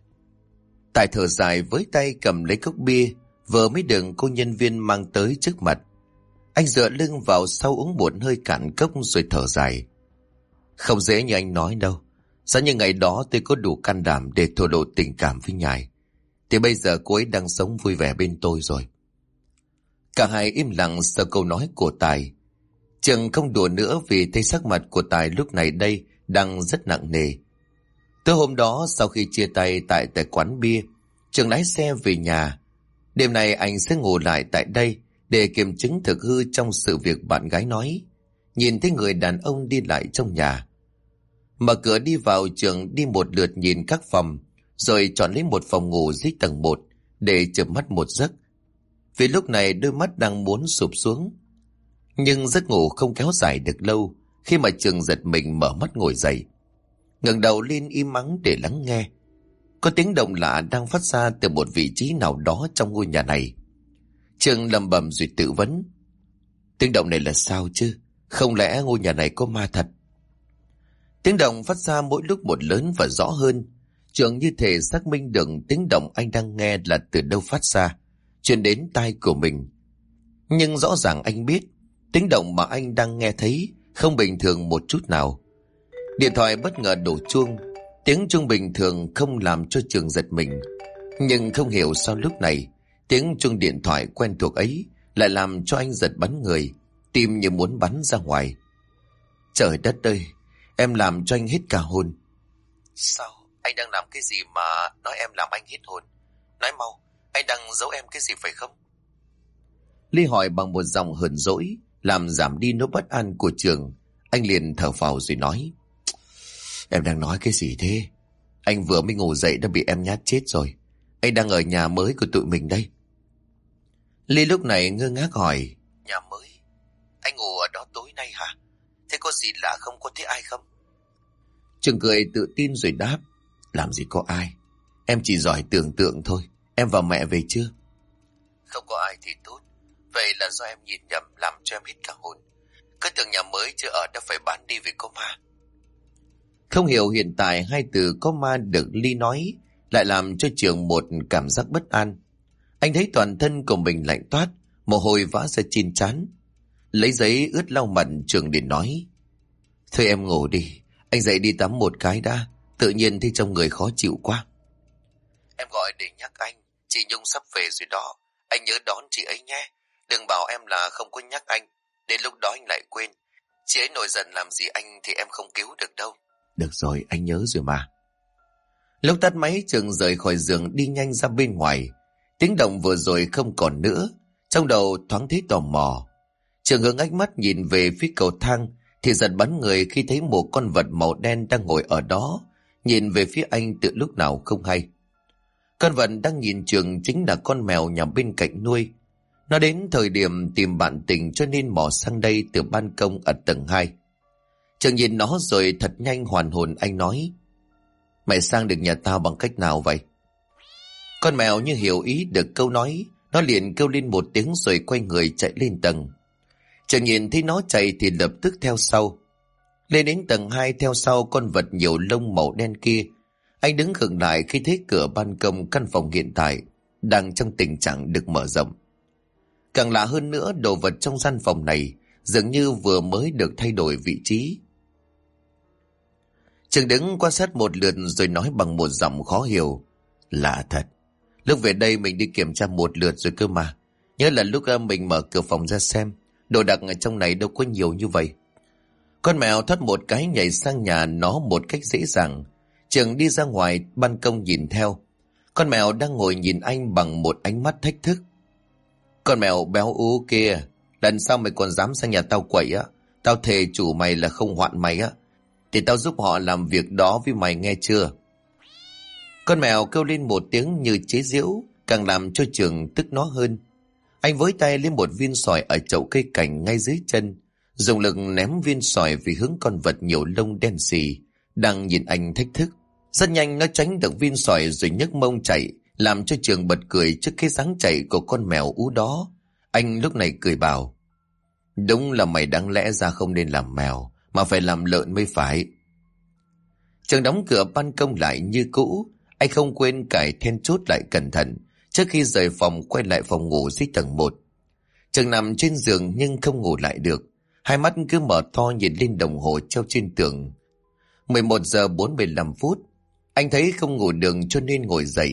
Tài thở dài với tay cầm lấy cốc bia vừa mới được cô nhân viên mang tới trước mặt. Anh dựa lưng vào sau uống một hơi cạn cốc rồi thở dài: không dễ như anh nói đâu. Sao như ngày đó tôi có đủ can đảm để thổ lộ tình cảm với Nhài. thì bây giờ cô ấy đang sống vui vẻ bên tôi rồi. Cả hai im lặng sau câu nói của Tài. Trường không đùa nữa vì thấy sắc mặt của Tài lúc này đây đang rất nặng nề. Tối hôm đó sau khi chia tay tại quán bia, Trường lái xe về nhà. Đêm nay anh sẽ ngủ lại tại đây để kiểm chứng thực hư trong sự việc bạn gái nói. Nhìn thấy người đàn ông đi lại trong nhà. Mở cửa đi vào, Trường đi một lượt nhìn các phòng, rồi chọn lấy một phòng ngủ dưới tầng 1 để chợp mắt một giấc. Vì lúc này đôi mắt đang muốn sụp xuống. Nhưng giấc ngủ không kéo dài được lâu khi mà Trường giật mình mở mắt ngồi dậy. Ngẩng đầu lên im ắng để lắng nghe. Có tiếng động lạ đang phát ra từ một vị trí nào đó trong ngôi nhà này. Trường lẩm bẩm rồi tự vấn. Tiếng động này là sao chứ? Không lẽ ngôi nhà này có ma thật? Tiếng động phát ra mỗi lúc một lớn và rõ hơn. Trường như thể xác minh được tiếng động anh đang nghe là từ đâu phát ra, truyền đến tai của mình. Nhưng rõ ràng anh biết tiếng động mà anh đang nghe thấy không bình thường một chút nào. Điện thoại bất ngờ đổ chuông. Tiếng chuông bình thường không làm cho Trường giật mình, nhưng không hiểu sao lúc này tiếng chuông điện thoại quen thuộc ấy lại làm cho anh giật bắn người, tim như muốn bắn ra ngoài. Trời đất ơi, em làm cho anh hết cả hồn. Sao? Anh đang làm cái gì mà nói em làm anh hết hồn? Nói mau, anh đang giấu em cái gì phải không? Ly hỏi bằng một giọng hờn dỗi, làm giảm đi nỗi bất an của Trường. Anh liền thở phào rồi nói. Em đang nói cái gì thế? Anh vừa mới ngủ dậy đã bị em nhát chết rồi. Anh đang ở nhà mới của tụi mình đây. Ly lúc này ngơ ngác hỏi. Nhà mới? Anh ngủ ở đó tối nay hả? Thế có gì lạ không, có thấy ai không? Trường cười tự tin rồi đáp. Làm gì có ai, em chỉ giỏi tưởng tượng thôi. Em và mẹ về chưa? Không có ai thì tốt. Vậy là do em nhìn nhầm làm cho em hết cả hồn. Cứ tưởng nhà mới chưa ở đã phải bán đi vì có ma. Không hiểu hiện tại hai từ có ma được Ly nói lại làm cho Trường một cảm giác bất an. Anh thấy toàn thân của mình lạnh toát, mồ hôi vã ra trên trán. Lấy giấy ướt lau mặt, Trường liền nói. Thôi em ngủ đi, anh dậy đi tắm một cái đã. Tự nhiên thấy trong người khó chịu quá. Em gọi để nhắc anh, chị Nhung sắp về rồi đó. Anh nhớ đón chị ấy nhé. Đừng bảo em là không có nhắc anh. Đến lúc đó anh lại quên. Chị ấy nổi giận làm gì anh thì em không cứu được đâu. Được rồi, anh nhớ rồi mà. Lúc tắt máy, Trường rời khỏi giường đi nhanh ra bên ngoài. Tiếng động vừa rồi không còn nữa. Trong đầu thoáng thấy tò mò. Trường hướng ánh mắt nhìn về phía cầu thang thì giật bắn người khi thấy một con vật màu đen đang ngồi ở đó, nhìn về phía anh từ lúc nào không hay. Con vật đang nhìn Trường chính là con mèo nhà bên cạnh nuôi. Nó đến thời điểm tìm bạn tình cho nên mò sang đây từ ban công ở tầng 2. Trường nhìn nó rồi thật nhanh hoàn hồn, anh nói. Mày sang được nhà tao bằng cách nào vậy? Con mèo như hiểu ý được câu nói, nó liền kêu lên một tiếng rồi quay người chạy lên tầng. Trường nhìn thấy nó chạy thì lập tức theo sau. Lên đến tầng 2 theo sau con vật nhiều lông màu đen kia. Anh đứng khựng lại khi thấy cửa ban công căn phòng hiện tại đang trong tình trạng được mở rộng. Càng lạ hơn nữa, đồ vật trong gian phòng này dường như vừa mới được thay đổi vị trí. Trường đứng quan sát một lượt rồi nói bằng một giọng khó hiểu. Lạ thật. Lúc về đây mình đi kiểm tra một lượt rồi cơ mà. Nhớ là lúc mình mở cửa phòng ra xem, đồ đạc ở trong này đâu có nhiều như vậy. Con mèo thoát một cái nhảy sang nhà nó một cách dễ dàng. Trường đi ra ngoài ban công nhìn theo. Con mèo đang ngồi nhìn anh bằng một ánh mắt thách thức. Con mèo béo ú kia, lần sau mày còn dám sang nhà tao quậy á, tao thề chủ mày là không hoạn mày á, thì tao giúp họ làm việc đó với mày, nghe chưa? Con mèo kêu lên một tiếng như chế giễu, càng làm cho Trường tức nó hơn. Anh với tay lên một viên sỏi ở chậu cây cảnh ngay dưới chân, dùng lực ném viên sỏi về hướng con vật nhiều lông đen xì đang nhìn anh thách thức. Rất nhanh nó tránh được viên sỏi rồi nhấc mông chạy, làm cho Trường bật cười trước cái dáng chạy của con mèo ú đó. Anh lúc này cười bảo, đúng là mày đáng lẽ ra không nên làm mèo mà phải làm lợn mới phải. Trường đóng cửa ban công lại như cũ. Anh không quên cài then chốt lại cẩn thận trước khi rời phòng, quay lại phòng ngủ dưới tầng 1. Trường nằm trên giường nhưng không ngủ lại được. Hai mắt cứ mở to nhìn lên đồng hồ treo trên tường. 11 giờ 45 phút. Anh thấy không ngủ được cho nên ngồi dậy,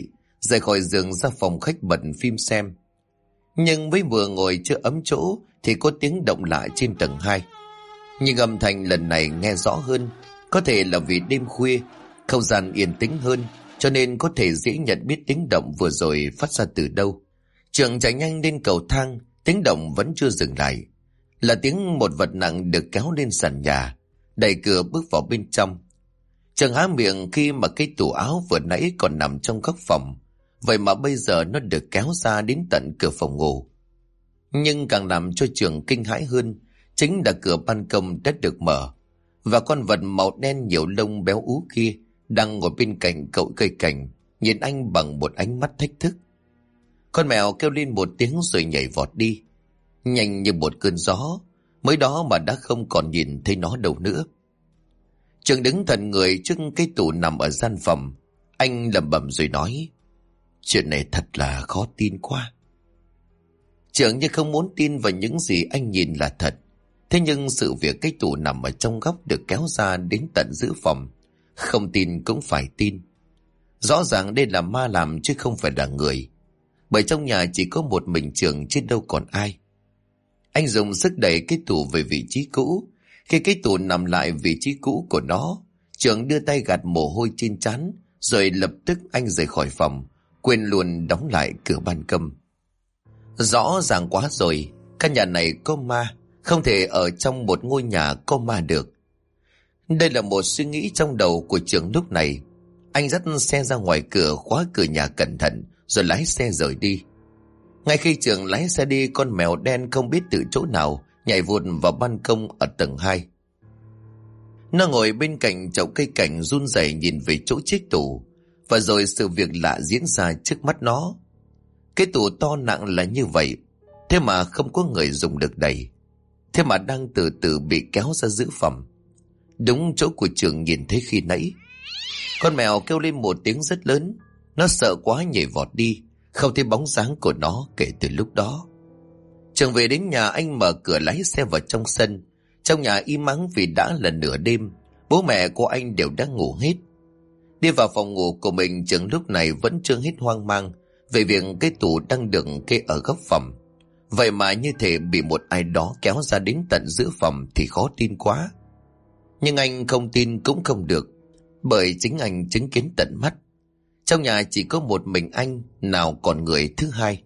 rời khỏi giường ra phòng khách bật phim xem. Nhưng mới vừa ngồi chưa ấm chỗ thì có tiếng động lạ trên tầng 2. Nhưng âm thanh lần này nghe rõ hơn. Có thể là vì đêm khuya, không gian yên tĩnh hơn, cho nên có thể dễ nhận biết tiếng động vừa rồi phát ra từ đâu. Trường chạy nhanh lên cầu thang, tiếng động vẫn chưa dừng lại. Là tiếng một vật nặng được kéo lên sàn nhà, đẩy cửa bước vào bên trong. Trường há miệng khi mà cái tủ áo vừa nãy còn nằm trong góc phòng, vậy mà bây giờ nó được kéo ra đến tận cửa phòng ngủ. Nhưng càng làm cho Trường kinh hãi hơn, chính là cửa ban công đã được mở, và con vật màu đen nhiều lông béo ú kia đang ngồi bên cạnh cậu cây cảnh, nhìn anh bằng một ánh mắt thách thức. Con mèo kêu lên một tiếng rồi nhảy vọt đi, nhanh như một cơn gió, mới đó mà đã không còn nhìn thấy nó đâu nữa. Trường đứng thần người trước cái tủ nằm ở gian phòng, anh lẩm bẩm rồi nói: chuyện này thật là khó tin quá. Trường như không muốn tin vào những gì anh nhìn là thật. Thế nhưng sự việc cái tủ nằm ở trong góc được kéo ra đến tận giữa phòng, không tin cũng phải tin. Rõ ràng đây là ma làm chứ không phải là người, bởi trong nhà chỉ có một mình Trường chứ đâu còn ai. Anh dùng sức đẩy cái tủ về vị trí cũ. Khi cái tủ nằm lại vị trí cũ của nó, Trường đưa tay gạt mồ hôi trên trán, rồi lập tức anh rời khỏi phòng, quên luôn đóng lại cửa ban công. Rõ ràng quá rồi, căn nhà này có ma, không thể ở trong một ngôi nhà có ma được. Đây là một suy nghĩ trong đầu của Trường lúc này. Anh dắt xe ra ngoài cửa, khóa cửa nhà cẩn thận, rồi lái xe rời đi. Ngay khi Trường lái xe đi, con mèo đen không biết từ chỗ nào nhảy vụt vào ban công ở tầng 2. Nó ngồi bên cạnh chậu cây cảnh run rẩy nhìn về chỗ chiếc tủ, và rồi sự việc lạ diễn ra trước mắt nó. Cái tủ to nặng là như vậy, thế mà không có người dùng được đẩy, thế mà đang từ từ bị kéo ra giữa phòng, đúng chỗ của Trường nhìn thấy khi nãy. Con mèo kêu lên một tiếng rất lớn, nó sợ quá nhảy vọt đi, không thấy bóng dáng của nó kể từ lúc đó. Trường về đến nhà, anh mở cửa lái xe vào trong sân. Trong nhà im ắng vì đã là nửa đêm, bố mẹ của anh đều đang ngủ hết. Đi vào phòng ngủ của mình, Trường lúc này vẫn chưa hết hoang mang về việc cái tủ đang được kê ở góc phòng. Vậy mà như thể bị một ai đó kéo ra đến tận giữa phòng thì khó tin quá. Nhưng anh không tin cũng không được, bởi chính anh chứng kiến tận mắt. Trong nhà chỉ có một mình anh, nào còn người thứ hai.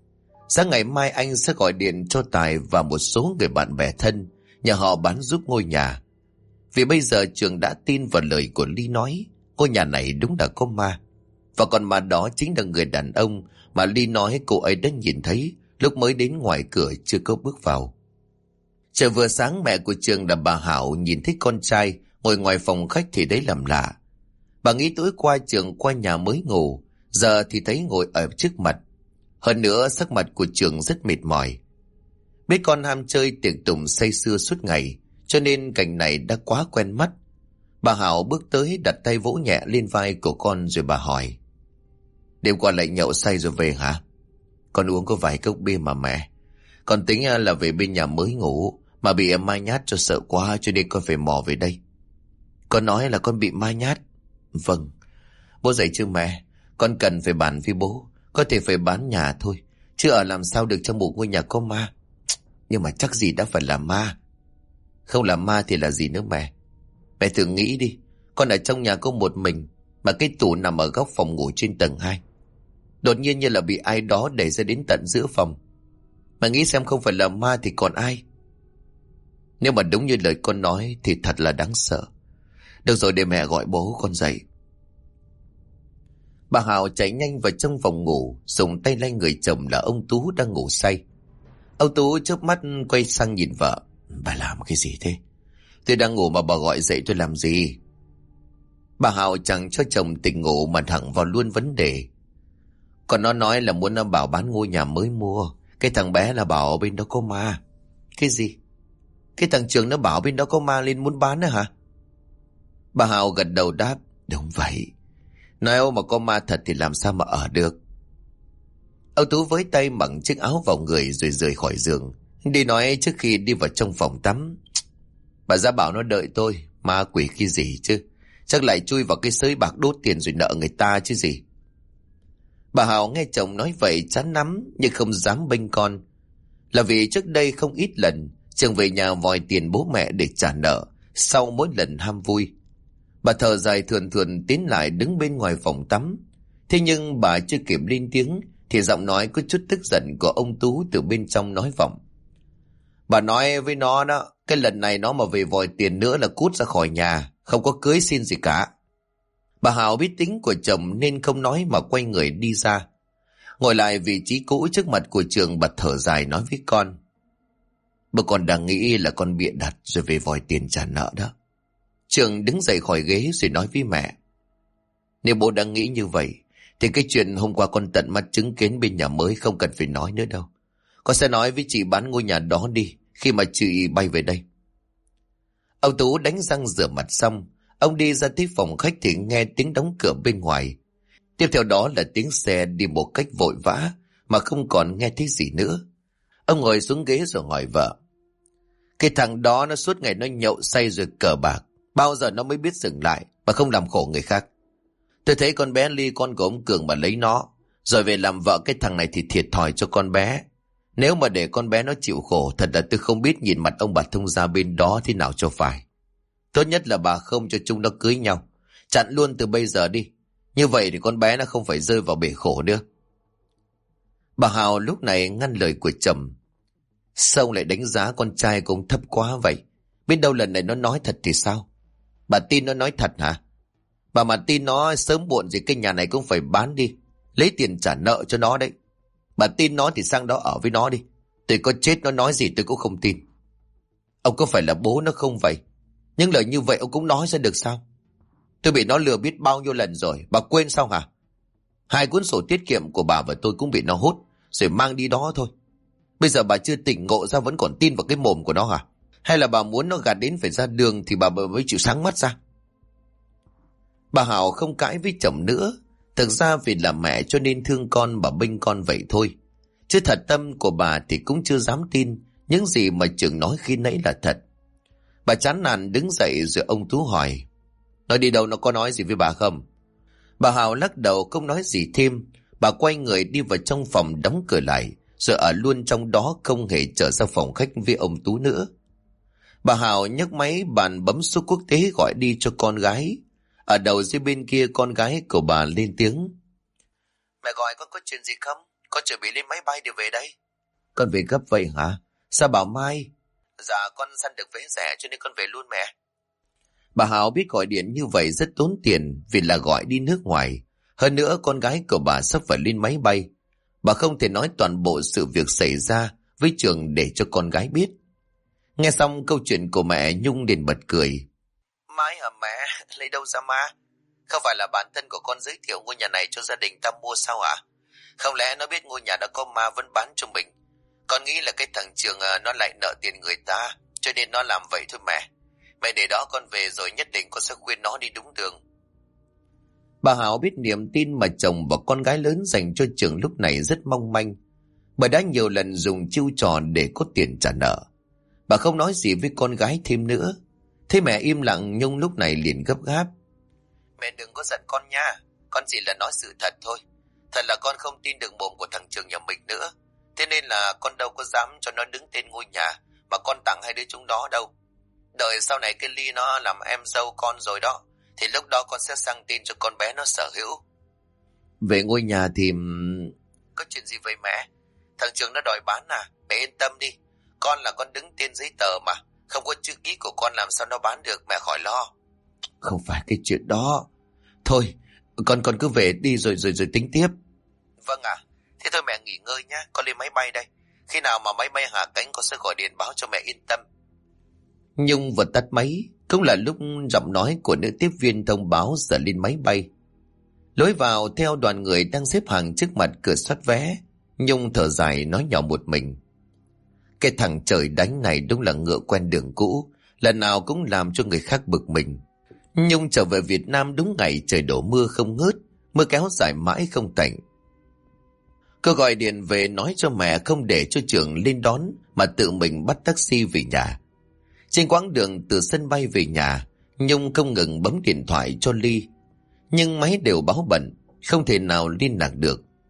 Sáng ngày mai anh sẽ gọi điện cho Tài và một số người bạn bè thân, nhờ họ bán giúp ngôi nhà. Vì bây giờ Trường đã tin vào lời của Ly nói, ngôi nhà này đúng là có ma. Và còn ma đó chính là người đàn ông mà Ly nói cô ấy đã nhìn thấy lúc mới đến ngoài cửa chưa có bước vào. Trời vừa sáng, mẹ của Trường là bà Hảo nhìn thấy con trai ngồi ngoài phòng khách thì đấy làm lạ. Bà nghĩ tối qua Trường qua nhà mới ngủ, giờ thì thấy ngồi ở trước mặt. Hơn nữa sắc mặt của Trường rất mệt mỏi. Biết con ham chơi tiệc tùng say sưa suốt ngày, cho nên cảnh này đã quá quen mắt. Bà Hảo bước tới đặt tay vỗ nhẹ lên vai của con rồi bà hỏi: đêm qua lại nhậu say rồi về hả? Con uống có vài cốc bia mà mẹ. Con tính là về bên nhà mới ngủ, mà bị em ma nhát cho sợ quá, cho nên con phải mò về đây. Con nói là con bị ma nhát. Vâng. Bố dậy chưa mẹ? Con cần phải bàn với bố, có thể phải bán nhà thôi, chứ ở làm sao được trong một ngôi nhà có ma. Nhưng mà chắc gì đã phải là ma. Không là ma thì là gì nữa mẹ? Mẹ thử nghĩ đi, con ở trong nhà có một mình, mà cái tủ nằm ở góc phòng ngủ trên tầng 2. Đột nhiên như là bị ai đó đẩy ra đến tận giữa phòng. Mà nghĩ xem, không phải là ma thì còn ai? Nếu mà đúng như lời con nói thì thật là đáng sợ. Được rồi, để mẹ gọi bố con dậy. Bà Hảo chạy nhanh vào trong phòng ngủ, dùng tay lay người chồng là ông Tú đang ngủ say. Ông Tú chớp mắt quay sang nhìn vợ: bà làm cái gì thế? Tôi đang ngủ mà bà gọi dậy tôi làm gì? Bà Hảo chẳng cho chồng tỉnh ngủ mà thẳng vào luôn vấn đề. Còn nó nói là muốn bảo bán ngôi nhà mới mua. Cái thằng bé là bảo bên đó có ma. Cái gì? Cái thằng Trường nó bảo bên đó có ma lên muốn bán nữa hả? Bà Hảo gật đầu đáp: đúng vậy. Nói ô mà có ma thật thì làm sao mà ở được. Ông Tú với tay mặc chiếc áo vào người rồi rời khỏi giường, đi nói trước khi đi vào trong phòng tắm: bà ra bảo nó đợi tôi. Ma quỷ cái gì chứ? Chắc lại chui vào cái sới bạc đốt tiền rồi nợ người ta chứ gì. Bà Hào nghe chồng nói vậy chán lắm nhưng không dám bênh con. Là vì trước đây không ít lần Trường về nhà vòi tiền bố mẹ để trả nợ sau mỗi lần ham vui. Bà thở dài thườn thườn tiến lại đứng bên ngoài phòng tắm. Thế nhưng bà chưa kịp lên tiếng thì giọng nói có chút tức giận của ông Tú từ bên trong nói vọng. Bà nói với nó đó, cái lần này nó mà về vòi tiền nữa là cút ra khỏi nhà, không có cưới xin gì cả. Bà Hào biết tính của chồng nên không nói mà quay người đi ra. Ngồi lại vị trí cũ trước mặt của Trường, bà thở dài nói với con. Bà còn đang nghĩ là con bịa đặt rồi về vòi tiền trả nợ đó. Trường đứng dậy khỏi ghế rồi nói với mẹ. Nếu bố đang nghĩ như vậy thì cái chuyện hôm qua con tận mắt chứng kiến bên nhà mới không cần phải nói nữa đâu. Con sẽ nói với chị bán ngôi nhà đó đi khi mà chị bay về đây. Ông Tú đánh răng rửa mặt xong, ông đi ra tới phòng khách thì nghe tiếng đóng cửa bên ngoài. Tiếp theo đó là tiếng xe đi một cách vội vã mà không còn nghe thấy gì nữa. Ông ngồi xuống ghế rồi hỏi vợ. Cái thằng đó nó suốt ngày nó nhậu say rồi cờ bạc, bao giờ nó mới biết dừng lại mà không làm khổ người khác. Tôi thấy con bé Ly con của ông Cường mà lấy nó rồi về làm vợ cái thằng này thì thiệt thòi cho con bé. Nếu mà để con bé nó chịu khổ, thật là tôi không biết nhìn mặt ông bà thông gia bên đó thế nào cho phải. Tốt nhất là bà không cho chúng nó cưới nhau, chặn luôn từ bây giờ đi. Như vậy thì con bé nó không phải rơi vào bể khổ nữa. Bà Hào lúc này ngăn lời của chồng. Sao ông lại đánh giá con trai của ông thấp quá vậy? Biết đâu lần này nó nói thật thì sao? Bà tin nó nói thật hả? Bà mà tin nó sớm muộn gì cái nhà này cũng phải bán đi, lấy tiền trả nợ cho nó đấy. Bà tin nó thì sang đó ở với nó đi. Tôi có chết nó nói gì tôi cũng không tin. Ông có phải là bố nó không vậy? Những lời như vậy ông cũng nói ra được sao? Tôi bị nó lừa biết bao nhiêu lần rồi, bà quên sao hả? 2 cuốn sổ tiết kiệm của bà và tôi cũng bị nó hút rồi mang đi đó thôi. Bây giờ bà chưa tỉnh ngộ ra vẫn còn tin vào cái mồm của nó hả? Hay là bà muốn nó gạt đến phải ra đường thì bà mới chịu sáng mắt ra? Bà Hảo không cãi với chồng nữa. Thực ra vì là mẹ cho nên thương con bà bênh con vậy thôi. Chứ thật tâm của bà thì cũng chưa dám tin những gì mà Trường nói khi nãy là thật. Bà chán nản đứng dậy rồi ông Tú hỏi. Nó đi đâu, nó có nói gì với bà không? Bà Hảo lắc đầu không nói gì thêm. Bà quay người đi vào trong phòng đóng cửa lại, rồi ở luôn trong đó không hề trở ra phòng khách với ông Tú nữa. Bà Hảo nhấc máy bàn bấm số quốc tế gọi đi cho con gái. Ở đầu dưới bên kia con gái của bà lên tiếng. Mẹ gọi con có chuyện gì không? Con chuẩn bị lên máy bay để về đây. Con về gấp vậy hả? Sao bảo mai? Dạ con săn được vé rẻ cho nên con về luôn mẹ. Bà Hảo biết gọi điện như vậy rất tốn tiền vì là gọi đi nước ngoài. Hơn nữa con gái của bà sắp phải lên máy bay. Bà không thể nói toàn bộ sự việc xảy ra với Trường để cho con gái biết. Nghe xong câu chuyện của mẹ, Nhung liền bật cười. Mai hả mẹ? Lấy đâu ra ma? Không phải là bản thân của con giới thiệu ngôi nhà này cho gia đình ta mua sao hả? Không lẽ nó biết ngôi nhà đó có ma vẫn bán cho mình? Con nghĩ là cái thằng Trường nó lại nợ tiền người ta, cho nên nó làm vậy thôi mẹ. Mẹ để đó con về rồi nhất định con sẽ khuyên nó đi đúng đường. Bà Hảo biết niềm tin mà chồng và con gái lớn dành cho Trường lúc này rất mong manh. Bà đã nhiều lần dùng chiêu trò để có tiền trả nợ. Bà không nói gì với con gái thêm nữa. Thế mẹ im lặng, Nhung lúc này liền gấp gáp. Mẹ đừng có giận con nha, con chỉ là nói sự thật thôi. Thật là con không tin được mồm của thằng Trường nhà mình nữa. Thế nên là con đâu có dám cho nó đứng tên ngôi nhà mà con tặng hai đứa chúng đó đâu. Đợi sau này cái Ly nó làm em dâu con rồi đó, thì lúc đó con sẽ sang tên cho con bé nó sở hữu. Về ngôi nhà thì... Có chuyện gì vậy mẹ? Thằng Trường nó đòi bán à? Mẹ yên tâm đi. Con là con đứng tên giấy tờ mà. Không có chữ ký của con làm sao nó bán được, mẹ khỏi lo. Không phải cái chuyện đó. Thôi, con cứ về đi rồi tính tiếp. Vâng ạ. Thế thôi mẹ nghỉ ngơi nhá, con lên máy bay đây. Khi nào mà máy bay hạ cánh con sẽ gọi điện báo cho mẹ yên tâm. Nhung vừa tắt máy, cũng là lúc giọng nói của nữ tiếp viên thông báo giờ lên máy bay. Lối vào theo đoàn người đang xếp hàng trước mặt cửa soát vé. Nhung thở dài nói nhỏ một mình. Cái thằng trời đánh này đúng là ngựa quen đường cũ, lần nào cũng làm cho người khác bực mình. Nhung trở về Việt Nam đúng ngày trời đổ mưa không ngớt, mưa kéo dài mãi không tạnh. Cô gọi điện về nói cho mẹ không để cho Trường lên đón mà tự mình bắt taxi về nhà. Trên quãng đường từ sân bay về nhà, Nhung không ngừng bấm điện thoại cho Ly. Nhưng máy đều báo bận, không thể nào liên lạc được.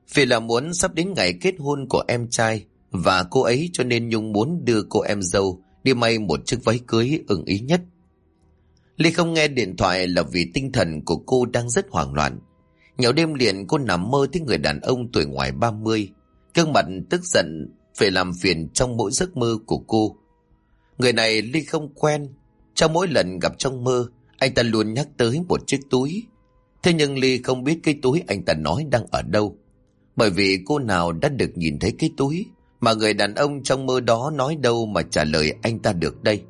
Vì là muốn sắp đến ngày kết hôn của em trai và cô ấy, cho nên Nhung muốn đưa cô em dâu đi may một chiếc váy cưới ưng ý nhất. Ly không nghe điện thoại là vì tinh thần của cô đang rất hoảng loạn. Nhiều đêm liền cô nằm mơ thấy người đàn ông tuổi ngoài 30, gương mặt tức giận phải làm phiền trong mỗi giấc mơ của cô. Người này Ly không quen. Trong mỗi lần gặp trong mơ, anh ta luôn nhắc tới một chiếc túi. Thế nhưng Ly không biết cái túi anh ta nói đang ở đâu, bởi vì cô nào đã được nhìn thấy cái túi mà người đàn ông trong mơ đó nói đâu mà trả lời anh ta được đây.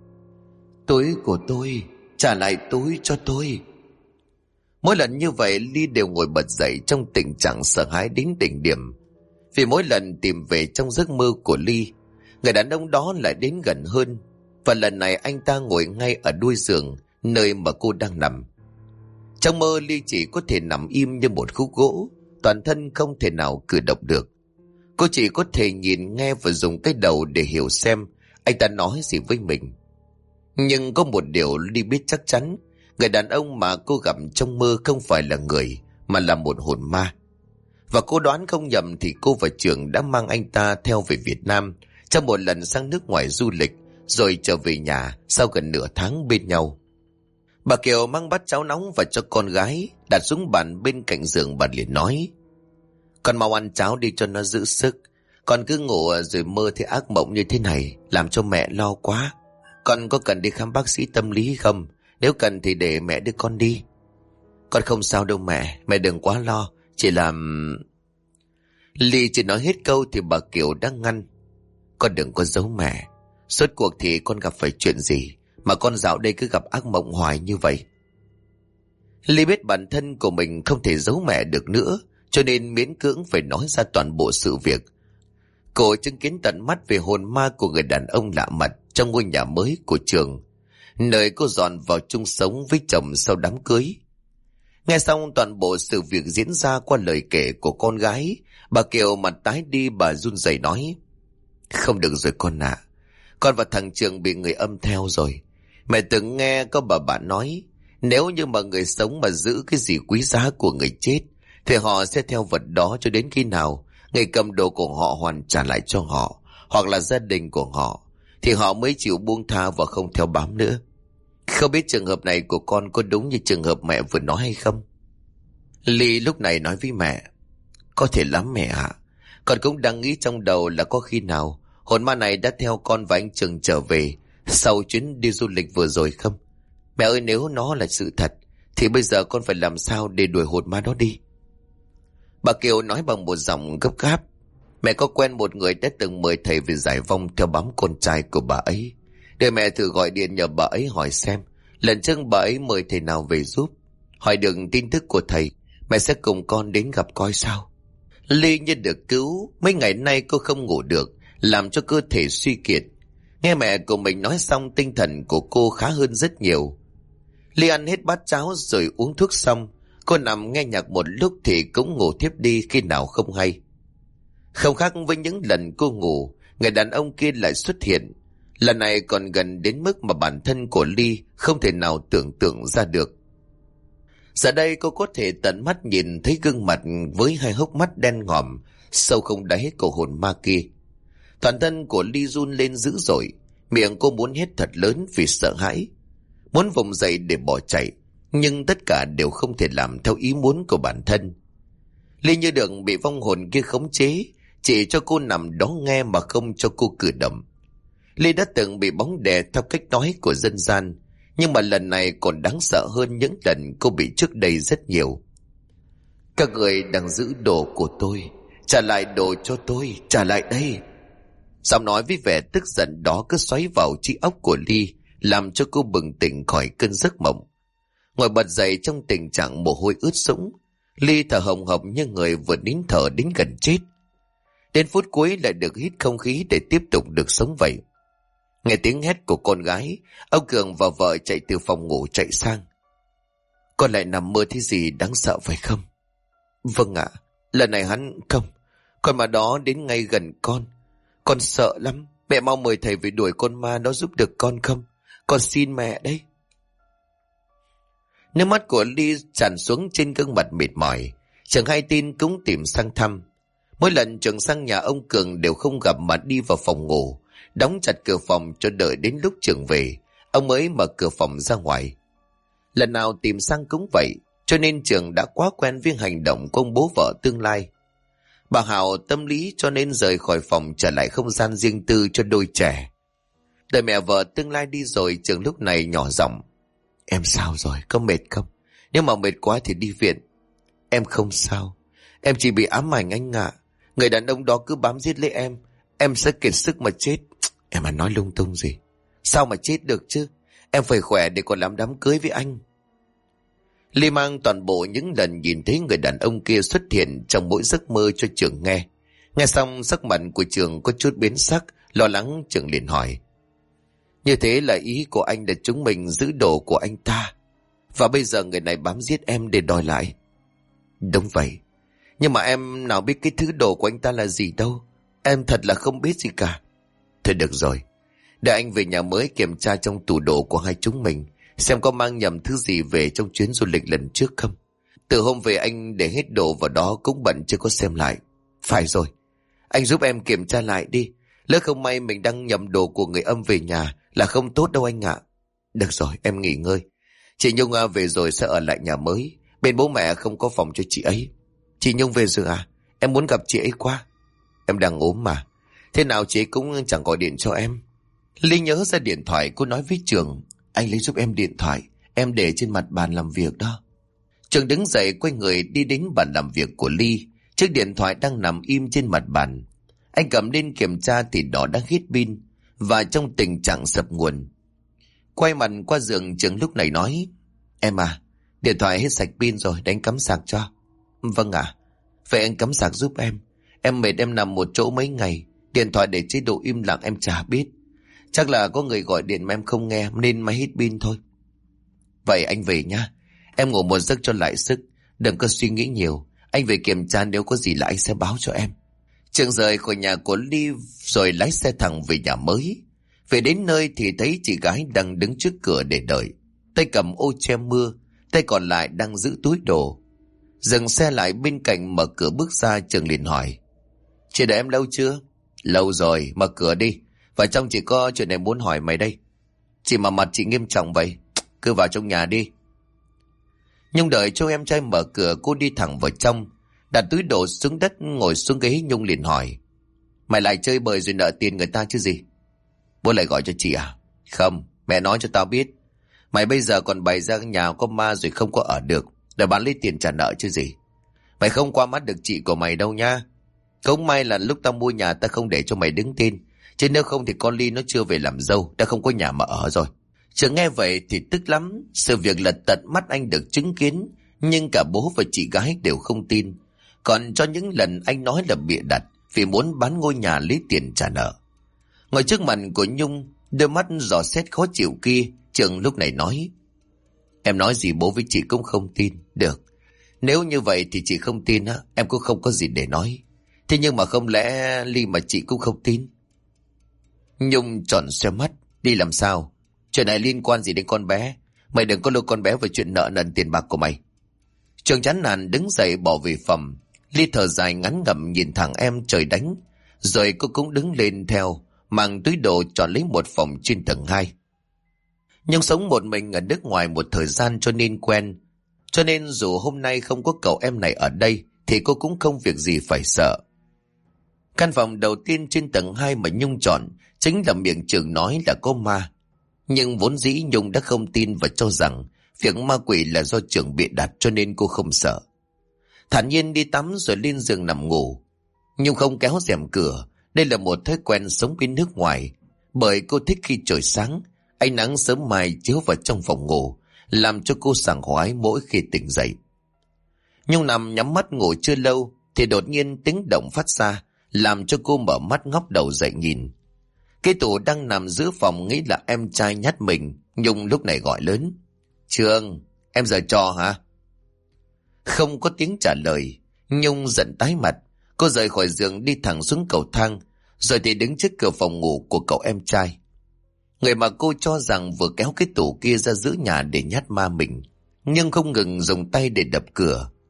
Túi của tôi, trả lại túi cho tôi. Mỗi lần như vậy Ly đều ngồi bật dậy trong tình trạng sợ hãi đến đỉnh điểm. Vì mỗi lần tìm về trong giấc mơ của Ly, người đàn ông đó lại đến gần hơn. Và lần này anh ta ngồi ngay ở đuôi giường, nơi mà cô đang nằm. Trong mơ Ly chỉ có thể nằm im như một khúc gỗ, toàn thân không thể nào cử động được. Cô chỉ có thể nhìn nghe và dùng cái đầu để hiểu xem anh ta nói gì với mình. Nhưng có một điều Ly biết chắc chắn, người đàn ông mà cô gặp trong mơ không phải là người, mà là một hồn ma. Và cô đoán không nhầm thì cô và Trường đã mang anh ta theo về Việt Nam trong một lần sang nước ngoài du lịch, rồi trở về nhà sau gần nửa tháng bên nhau. Bà Kiều mang bát cháo nóng và cho con gái, đặt xuống bàn bên cạnh giường. Bà liền nói: Con mau ăn cháo đi cho nó giữ sức. Con cứ ngủ rồi mơ thấy ác mộng như thế này, làm cho mẹ lo quá. Con có cần đi khám bác sĩ tâm lý không? Nếu cần thì để mẹ đưa con đi. Con không sao đâu mẹ, mẹ đừng quá lo. Chỉ làm... Ly chỉ nói hết câu thì bà Kiều đã ngăn: Con đừng có giấu mẹ. Suốt cuộc thì con gặp phải chuyện gì mà con dạo đây cứ gặp ác mộng hoài như vậy? Ly biết bản thân của mình không thể giấu mẹ được nữa, cho nên miễn cưỡng phải nói ra toàn bộ sự việc. Cô chứng kiến tận mắt về hồn ma của người đàn ông lạ mặt trong ngôi nhà mới của Trường, nơi cô dọn vào chung sống với chồng sau đám cưới. Nghe xong toàn bộ sự việc diễn ra qua lời kể của con gái, bà Kiều mặt tái đi. Bà run rẩy nói: Không được rồi con ạ. Con và thằng Trường bị người âm theo rồi. Mẹ từng nghe có bà bạn nói, nếu như mà người sống mà giữ cái gì quý giá của người chết thì họ sẽ theo vật đó cho đến khi nào người cầm đồ của họ hoàn trả lại cho họ, hoặc là gia đình của họ, thì họ mới chịu buông tha và không theo bám nữa. Không biết trường hợp này của con có đúng như trường hợp mẹ vừa nói hay không? Ly lúc này nói với mẹ: Có thể lắm mẹ ạ. Con cũng đang nghĩ trong đầu là có khi nào hồn ma này đã theo con và anh Trường trở về sau chuyến đi du lịch vừa rồi không? Mẹ ơi, nếu nó là sự thật thì bây giờ con phải làm sao để đuổi hồn ma đó đi? Bà Kiều nói bằng một giọng gấp gáp: Mẹ có quen một người đã từng mời thầy về giải vong theo bám con trai của bà ấy. Để mẹ thử gọi điện nhờ bà ấy hỏi xem lần trước bà ấy mời thầy nào về giúp. Hỏi được tin tức của thầy, mẹ sẽ cùng con đến gặp coi sao. Ly như được cứu. Mấy ngày nay cô không ngủ được, làm cho cơ thể suy kiệt. Nghe mẹ của mình nói xong, tinh thần của cô khá hơn rất nhiều. Ly ăn hết bát cháo rồi uống thuốc xong, cô nằm nghe nhạc một lúc thì cũng ngủ thiếp đi khi nào không hay. Không khác với những lần cô ngủ, người đàn ông kia lại xuất hiện. Lần này còn gần đến mức mà bản thân của Ly không thể nào tưởng tượng ra được. Giờ đây cô có thể tận mắt nhìn thấy gương mặt với hai hốc mắt đen ngòm, sâu không đáy của hồn ma kia. Toàn thân của Ly run lên dữ dội, miệng cô muốn hét thật lớn vì sợ hãi, muốn vùng dậy để bỏ chạy, nhưng tất cả đều không thể làm theo ý muốn của bản thân. Ly như được bị vong hồn kia khống chế, chỉ cho cô nằm đó nghe mà không cho cô cử động. Ly đã từng bị bóng đè theo cách nói của dân gian, nhưng mà lần này còn đáng sợ hơn những lần cô bị trước đây rất nhiều. Các người đang giữ đồ của tôi, trả lại đồ cho tôi, trả lại đây. Giọng nói với vẻ tức giận đó cứ xoáy vào trí óc của Ly, làm cho cô bừng tỉnh khỏi cơn giấc mộng. Ngồi bật dậy trong tình trạng mồ hôi ướt sũng, Ly thở hồng hộc như người vừa nín thở đến gần chết. Đến phút cuối lại được hít không khí để tiếp tục được sống vậy. Nghe tiếng hét của con gái, ông Cường và vợ chạy từ phòng ngủ chạy sang. Con lại nằm mơ thấy gì đáng sợ phải không? Vâng ạ, lần này hắn không. Con mà đó đến ngay gần con sợ lắm. Mẹ mau mời thầy về đuổi con ma đó giúp được con không? Con xin mẹ đấy. Nước mắt của Ly tràn xuống trên gương mặt mệt mỏi. Trường hay tin cũng tìm sang thăm. Mỗi lần Trường sang nhà ông Cường đều không gặp mà đi vào phòng ngủ, đóng chặt cửa phòng cho đợi đến lúc Trường về, ông mới mở cửa phòng ra ngoài. Lần nào tìm sang cũng vậy, cho nên Trường đã quá quen với hành động của ông bố vợ tương lai. Bà Hảo tâm lý cho nên rời khỏi phòng trở lại không gian riêng tư cho đôi trẻ. Đợi mẹ vợ tương lai đi rồi, Trường lúc này nhỏ giọng: Em sao rồi, có mệt không? Nếu mà mệt quá thì đi viện. Em không sao, em chỉ bị ám ảnh anh ạ. Người đàn ông đó cứ bám giết lấy em sẽ kiệt sức mà chết. Em mà nói lung tung gì, sao mà chết được chứ? Em phải khỏe để còn làm đám cưới với anh. Ly mang toàn bộ những lần nhìn thấy người đàn ông kia xuất hiện trong mỗi giấc mơ cho Trường nghe. Nghe xong sắc mặt của Trường có chút biến sắc, lo lắng. Trường liền hỏi: Như thế là ý của anh là chúng mình giữ đồ của anh ta, và bây giờ người này bám giết em để đòi lại? Đúng vậy, nhưng mà em nào biết cái thứ đồ của anh ta là gì đâu. Em thật là không biết gì cả. Thôi được rồi, để anh về nhà mới kiểm tra trong tủ đồ của hai chúng mình, xem có mang nhầm thứ gì về trong chuyến du lịch lần trước không. Từ hôm về anh để hết đồ vào đó cũng bận chưa có xem lại. Phải rồi, anh giúp em kiểm tra lại đi. Lỡ không may mình đang nhầm đồ của người âm về nhà là không tốt đâu anh ạ. Được rồi, em nghỉ ngơi. Chị Nhung về rồi sẽ ở lại nhà mới. Bên bố mẹ không có phòng cho chị ấy. Chị Nhung về rồi à? Em muốn gặp chị ấy quá. Em đang ốm mà. Thế nào chị ấy cũng chẳng gọi điện cho em. Ly nhớ ra điện thoại, cô nói với Trường: Anh lấy giúp em điện thoại, em để trên mặt bàn làm việc đó. Trường đứng dậy quay người đi đến bàn làm việc của Ly. Chiếc điện thoại đang nằm im trên mặt bàn. Anh cầm lên kiểm tra thì nó đã hết pin và trong tình trạng sập nguồn. Quay mặt qua giường, Trường lúc này nói: Em à, điện thoại hết sạch pin rồi, để anh cắm sạc cho. Vâng ạ. Vậy anh cắm sạc giúp em. Em mệt, em nằm một chỗ mấy ngày, điện thoại để chế độ im lặng em chả biết. Chắc là có người gọi điện mà em không nghe nên máy hết pin thôi. Vậy anh về nha. Em ngủ một giấc cho lại sức. Đừng có suy nghĩ nhiều. Anh về kiểm tra, nếu có gì là anh sẽ báo cho em. Trường rời khỏi nhà của Ly rồi lái xe thẳng về nhà mới. Về đến nơi thì thấy chị gái đang đứng trước cửa để đợi. Tay cầm ô che mưa, tay còn lại đang giữ túi đồ. Dừng xe lại bên cạnh, mở cửa bước ra. Trường liền hỏi: Chị đợi em lâu chưa? Lâu rồi, mở cửa đi. Vào trong chỉ có chuyện này muốn hỏi mày đây. Chị mà mặt chị nghiêm trọng vậy? Cứ vào trong nhà đi. Nhung đợi cho em trai mở cửa, cô đi thẳng vào trong, đặt túi đồ xuống đất, ngồi xuống ghế. Nhung liền hỏi: Mày lại chơi bời rồi nợ tiền người ta chứ gì? Bố lại gọi cho chị à? Không, mẹ nói cho tao biết. Mày bây giờ còn bày ra nhà có ma rồi không có ở được, để bán lấy tiền trả nợ chứ gì. Mày không qua mắt được chị của mày đâu nha. Cũng may là lúc tao mua nhà tao không để cho mày đứng tên, chứ nếu không thì con Ly nó chưa về làm dâu, đã không có nhà mà ở rồi. Trường nghe vậy thì tức lắm. Sự việc là tận mắt anh được chứng kiến, nhưng cả bố và chị gái đều không tin. Còn cho những lần anh nói là bịa đặt vì muốn bán ngôi nhà lấy tiền trả nợ. Ngồi trước mặt của Nhung, đôi mắt dò xét khó chịu kia, Trường lúc này nói: Em nói gì bố với chị cũng không tin. Được, nếu như vậy thì chị không tin á, em cũng không có gì để nói. Thế nhưng mà không lẽ Ly mà chị cũng không tin? Nhung tròn xoe mắt: Đi làm sao? Chuyện này liên quan gì đến con bé? Mày đừng có lôi con bé vào chuyện nợ nần tiền bạc của mày. Trường chán nản đứng dậy bỏ về phòng. Ly thở dài ngắn ngẩm nhìn thẳng em trời đánh. Rồi cô cũng đứng lên theo, mang túi đồ chọn lấy một phòng trên tầng 2. Nhưng sống một mình ở nước ngoài một thời gian cho nên quen. Cho nên dù hôm nay không có cậu em này ở đây thì cô cũng không việc gì phải sợ. Căn phòng đầu tiên trên tầng 2 mà Nhung chọn chính là miệng Trường nói là có ma. Nhưng vốn dĩ Nhung đã không tin và cho rằng việc ma quỷ là do Trường bịa đặt, cho nên cô không sợ. Thản nhiên đi tắm rồi lên giường nằm ngủ. Nhung không kéo rèm cửa. Đây là một thói quen sống bên nước ngoài, bởi cô thích khi trời sáng, ánh nắng sớm mai chiếu vào trong phòng ngủ, làm cho cô sảng khoái mỗi khi tỉnh dậy. Nhung nằm nhắm mắt ngủ chưa lâu thì đột nhiên tiếng động phát ra, làm cho cô mở mắt ngóc đầu dậy nhìn. Cái tủ đang nằm giữa phòng nghĩ là em trai nhát mình. Nhung lúc này gọi lớn: Trường, em giở trò hả? Không có tiếng trả lời. Nhung giận tái mặt. Cô rời khỏi giường đi thẳng xuống cầu thang, rồi thì đứng trước cửa phòng ngủ của cậu em trai, người mà cô cho rằng vừa kéo cái tủ kia ra giữa nhà để nhát ma mình, nhưng không ngừng dùng tay để đập cửa.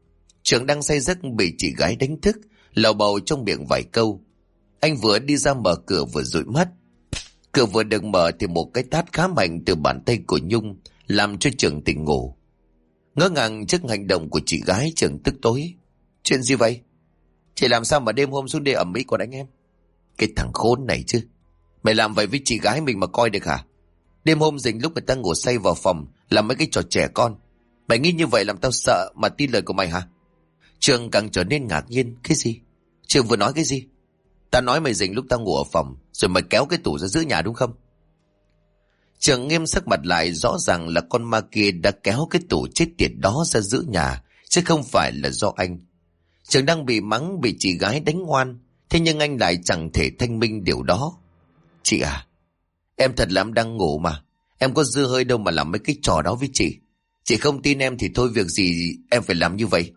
Trường đang say giấc bị chị gái đánh thức, lầu bầu trong miệng vài câu. Anh vừa đi ra mở cửa vừa dụi mắt. Cửa vừa được mở thì một cái tát khá mạnh từ bàn tay của Nhung làm cho Trường tỉnh ngủ. Ngỡ ngàng trước hành động của chị gái, Trường tức tối. Chuyện gì vậy? Chị làm sao mà đêm hôm xuống đây ầm ĩ còn đánh em? Cái thằng khốn này chứ. Mày làm vậy với chị gái mình mà coi được hả? Đêm hôm rình lúc người ta ngủ say vào phòng làm mấy cái trò trẻ con. Mày nghĩ như vậy làm tao sợ mà tin lời của mày hả? Trường càng trở nên ngạc nhiên. Cái gì? Trường vừa nói cái gì? Tao nói mày rình lúc tao ngủ ở phòng rồi mày kéo cái tủ ra giữa nhà đúng không? Trường nghiêm sắc mặt lại, rõ ràng là con ma kia đã kéo cái tủ chết tiệt đó ra giữa nhà, chứ không phải là do anh. Trường đang bị mắng, bị chị gái đánh ngoan, thế nhưng anh lại chẳng thể thanh minh điều đó. Chị à, em thật là em đang ngủ mà. Em có dư hơi đâu mà làm mấy cái trò đó với chị. Chị không tin em thì thôi, việc gì em phải làm như vậy?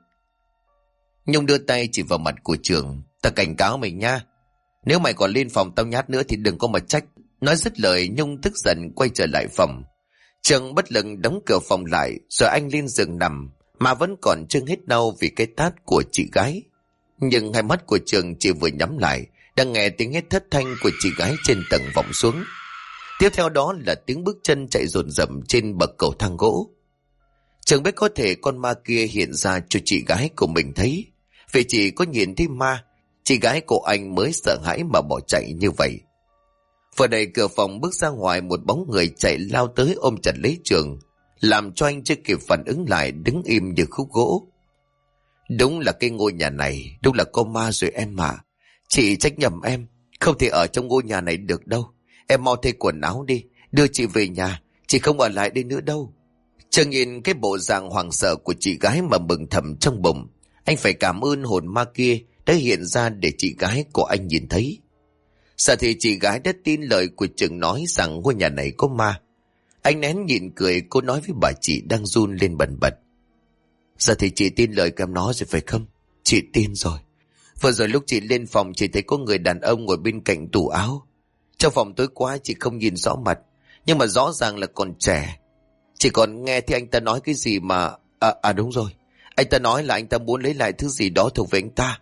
Nhung đưa tay chỉ vào mặt của Trường. Ta cảnh cáo mày nha. Nếu mày còn lên phòng tao nhát nữa thì đừng có mà trách. Nói dứt lời, Nhung tức giận quay trở lại phòng. Trường bất lực đóng cửa phòng lại, rồi anh lên giường nằm, mà vẫn còn chưa hết đau vì cái tát của chị gái. Nhưng hai mắt của Trường chỉ vừa nhắm lại, đang nghe tiếng hét thất thanh của chị gái trên tầng vọng xuống. Tiếp theo đó là tiếng bước chân chạy dồn dập trên bậc cầu thang gỗ. Trường biết có thể con ma kia hiện ra cho chị gái của mình thấy. Vì chỉ có nhìn thấy ma, chị gái của anh mới sợ hãi mà bỏ chạy như vậy. Vừa đẩy cửa phòng bước ra ngoài, một bóng người chạy lao tới ôm chặt lấy Trường, làm cho anh chưa kịp phản ứng lại đứng im như khúc gỗ. Đúng là cái ngôi nhà này, đúng là có ma rồi em mà. Chị trách nhầm em, không thể ở trong ngôi nhà này được đâu. Em mau thay quần áo đi, đưa chị về nhà, chị không ở lại đây nữa đâu. Trường nhìn cái bộ dạng hoảng sợ của chị gái mà mừng thầm trong bụng. Anh phải cảm ơn hồn ma kia đã hiện ra để chị gái của anh nhìn thấy. Sợ thì chị gái đã tin lời của Trường nói rằng ngôi nhà này có ma. Anh nén nhịn cười, cô nói với bà chị đang run lên bần bật. Giờ thì chị tin lời của em nói rồi phải không? Chị tin rồi. Vừa rồi lúc chị lên phòng, chị thấy có người đàn ông ngồi bên cạnh tủ áo. Trong phòng tối quá chị không nhìn rõ mặt, nhưng mà rõ ràng là còn trẻ. Chị còn nghe thấy anh ta nói cái gì mà... đúng rồi, anh ta nói là anh ta muốn lấy lại thứ gì đó thuộc về anh ta.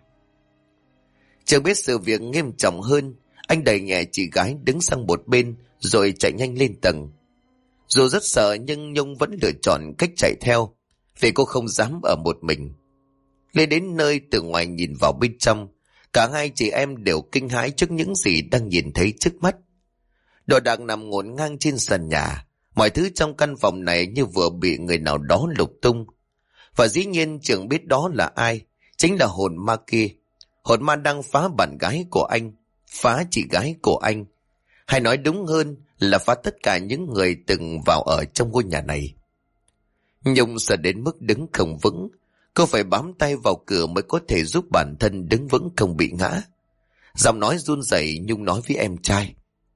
Trường biết sự việc nghiêm trọng hơn, anh đẩy nhẹ chị gái đứng sang một bên rồi chạy nhanh lên tầng. Dù rất sợ nhưng Nhung vẫn lựa chọn cách chạy theo, vì cô không dám ở một mình. Lên đến nơi, từ ngoài nhìn vào bên trong, cả hai chị em đều kinh hãi trước những gì đang nhìn thấy trước mắt. Đồ đạc nằm ngổn ngang trên sàn nhà, mọi thứ trong căn phòng này như vừa bị người nào đó lục tung. Và dĩ nhiên Trường biết đó là ai, chính là hồn ma kia. Hồn ma đang phá bạn gái của anh, phá chị gái của anh. Hay nói đúng hơn là phá tất cả những người từng vào ở trong ngôi nhà này. Nhung sợ đến mức đứng không vững. Cô phải bám tay vào cửa mới có thể giúp bản thân đứng vững không bị ngã. Giọng nói run rẩy, Nhung nói với em trai.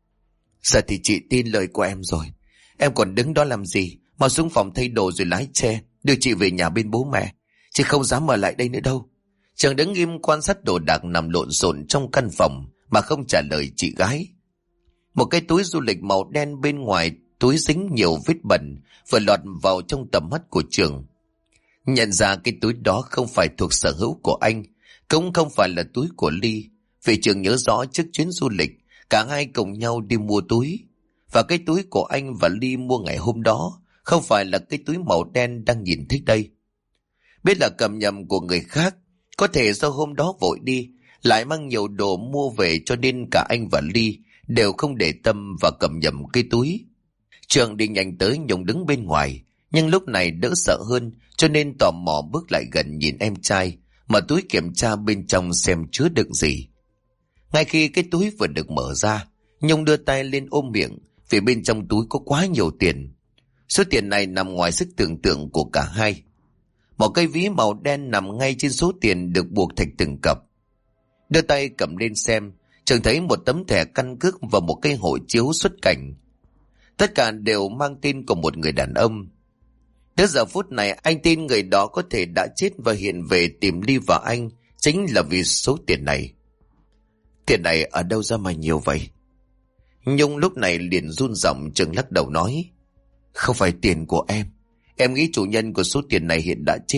Giờ thì chị tin lời của em rồi. Em còn đứng đó làm gì? Mau xuống phòng thay đồ rồi lái xe đưa chị về nhà bên bố mẹ. Chị không dám ở lại đây nữa đâu. Trường đứng im quan sát đồ đạc nằm lộn xộn trong căn phòng mà không trả lời chị gái. Một cái túi du lịch màu đen bên ngoài túi dính nhiều vết bẩn vừa lọt vào trong tầm mắt của Trường. Nhận ra cái túi đó không phải thuộc sở hữu của anh, cũng không phải là túi của Ly. Vì Trường nhớ rõ trước chuyến du lịch, cả hai cùng nhau đi mua túi. Và cái túi của anh và Ly mua ngày hôm đó không phải là cái túi màu đen đang nhìn thấy đây. Biết là cầm nhầm của người khác, có thể do hôm đó vội đi, lại mang nhiều đồ mua về cho nên cả anh và Ly đều không để tâm và cầm nhầm cái túi. Trường đi nhanh tới, Nhung đứng bên ngoài, nhưng lúc này đỡ sợ hơn cho nên tò mò bước lại gần nhìn em trai, mở túi kiểm tra bên trong xem chứa đựng gì. Ngay khi cái túi vừa được mở ra, Nhung đưa tay lên ôm miệng vì bên trong túi có quá nhiều tiền. Số tiền này nằm ngoài sức tưởng tượng của cả hai. Một cây ví màu đen nằm ngay trên số tiền được buộc thành từng cặp. Đưa tay cầm lên xem, Trường thấy một tấm thẻ căn cước và một cái hộ chiếu xuất cảnh. Tất cả đều mang tên của một người đàn ông. Tới giờ phút này anh tin người đó có thể đã chết và hiện về tìm Ly và anh chính là vì số tiền này. Tiền này ở đâu ra mà nhiều vậy? Nhung lúc này liền run giọng. Trường lắc đầu nói, không phải tiền của em. Em nghĩ chủ nhân của số tiền này hiện đã chết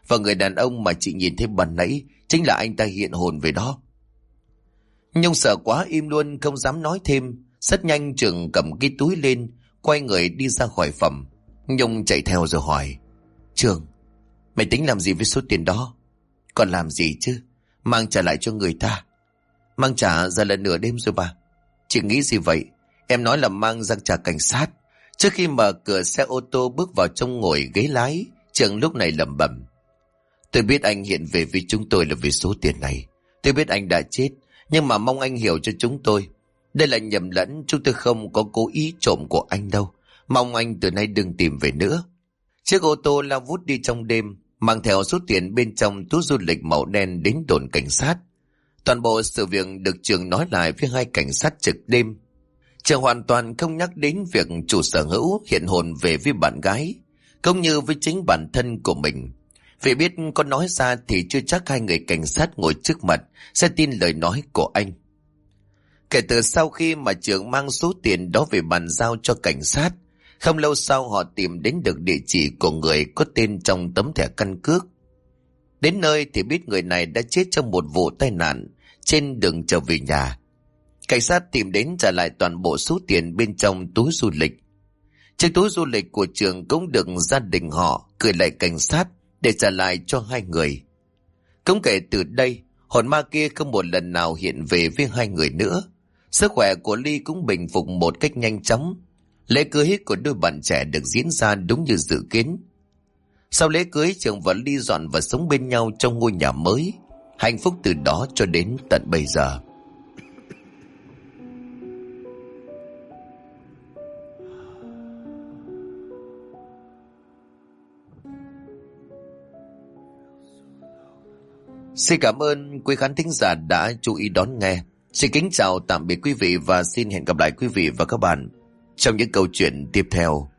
và người đàn ông mà chị nhìn thấy ban nãy chính là anh ta hiện hồn về đó. Nhung sợ quá im luôn không dám nói thêm. Rất nhanh Trường cầm cái túi lên, quay người đi ra khỏi phòng. Nhung chạy theo rồi hỏi: Trường, mày tính làm gì với số tiền đó? Còn làm gì chứ, mang trả lại cho người ta. Mang trả giờ là nửa đêm rồi bà. Chị nghĩ gì vậy? Em nói là mang ra trả cảnh sát. Trước khi mở cửa xe ô tô bước vào trong ngồi ghế lái, Trường lúc này lẩm bẩm: Tôi biết anh hiện về với chúng tôi là vì số tiền này. Tôi biết anh đã chết, nhưng mà mong anh hiểu cho chúng tôi. Đây là nhầm lẫn, chúng tôi không có cố ý trộm của anh đâu. Mong anh từ nay đừng tìm về nữa. Chiếc ô tô lao vút đi trong đêm, mang theo số tiền bên trong túi du lịch màu đen đến đồn cảnh sát. Toàn bộ sự việc được Trường nói lại với hai cảnh sát trực đêm. Trường hoàn toàn không nhắc đến việc chủ sở hữu hiện hồn về với bạn gái, cũng như với chính bản thân của mình. Vì biết có nói ra thì chưa chắc hai người cảnh sát ngồi trước mặt sẽ tin lời nói của anh. Kể từ sau khi mà Trường mang số tiền đó về bàn giao cho cảnh sát, không lâu sau họ tìm đến được địa chỉ của người có tên trong tấm thẻ căn cước. Đến nơi thì biết người này đã chết trong một vụ tai nạn trên đường trở về nhà. Cảnh sát tìm đến trả lại toàn bộ số tiền bên trong túi du lịch. Chiếc túi du lịch của Trường cũng được gia đình họ gửi lại cảnh sát để trả lại cho hai người. Cũng kể từ đây, hồn ma kia không một lần nào hiện về với hai người nữa. Sức khỏe của Ly cũng bình phục một cách nhanh chóng. Lễ cưới của đôi bạn trẻ được diễn ra đúng như dự kiến. Sau lễ cưới, Trường và Ly dọn và sống bên nhau trong ngôi nhà mới, hạnh phúc từ đó cho đến tận bây giờ. Xin cảm ơn quý khán thính giả đã chú ý đón nghe. Xin kính chào tạm biệt quý vị và xin hẹn gặp lại quý vị và các bạn trong những câu chuyện tiếp theo.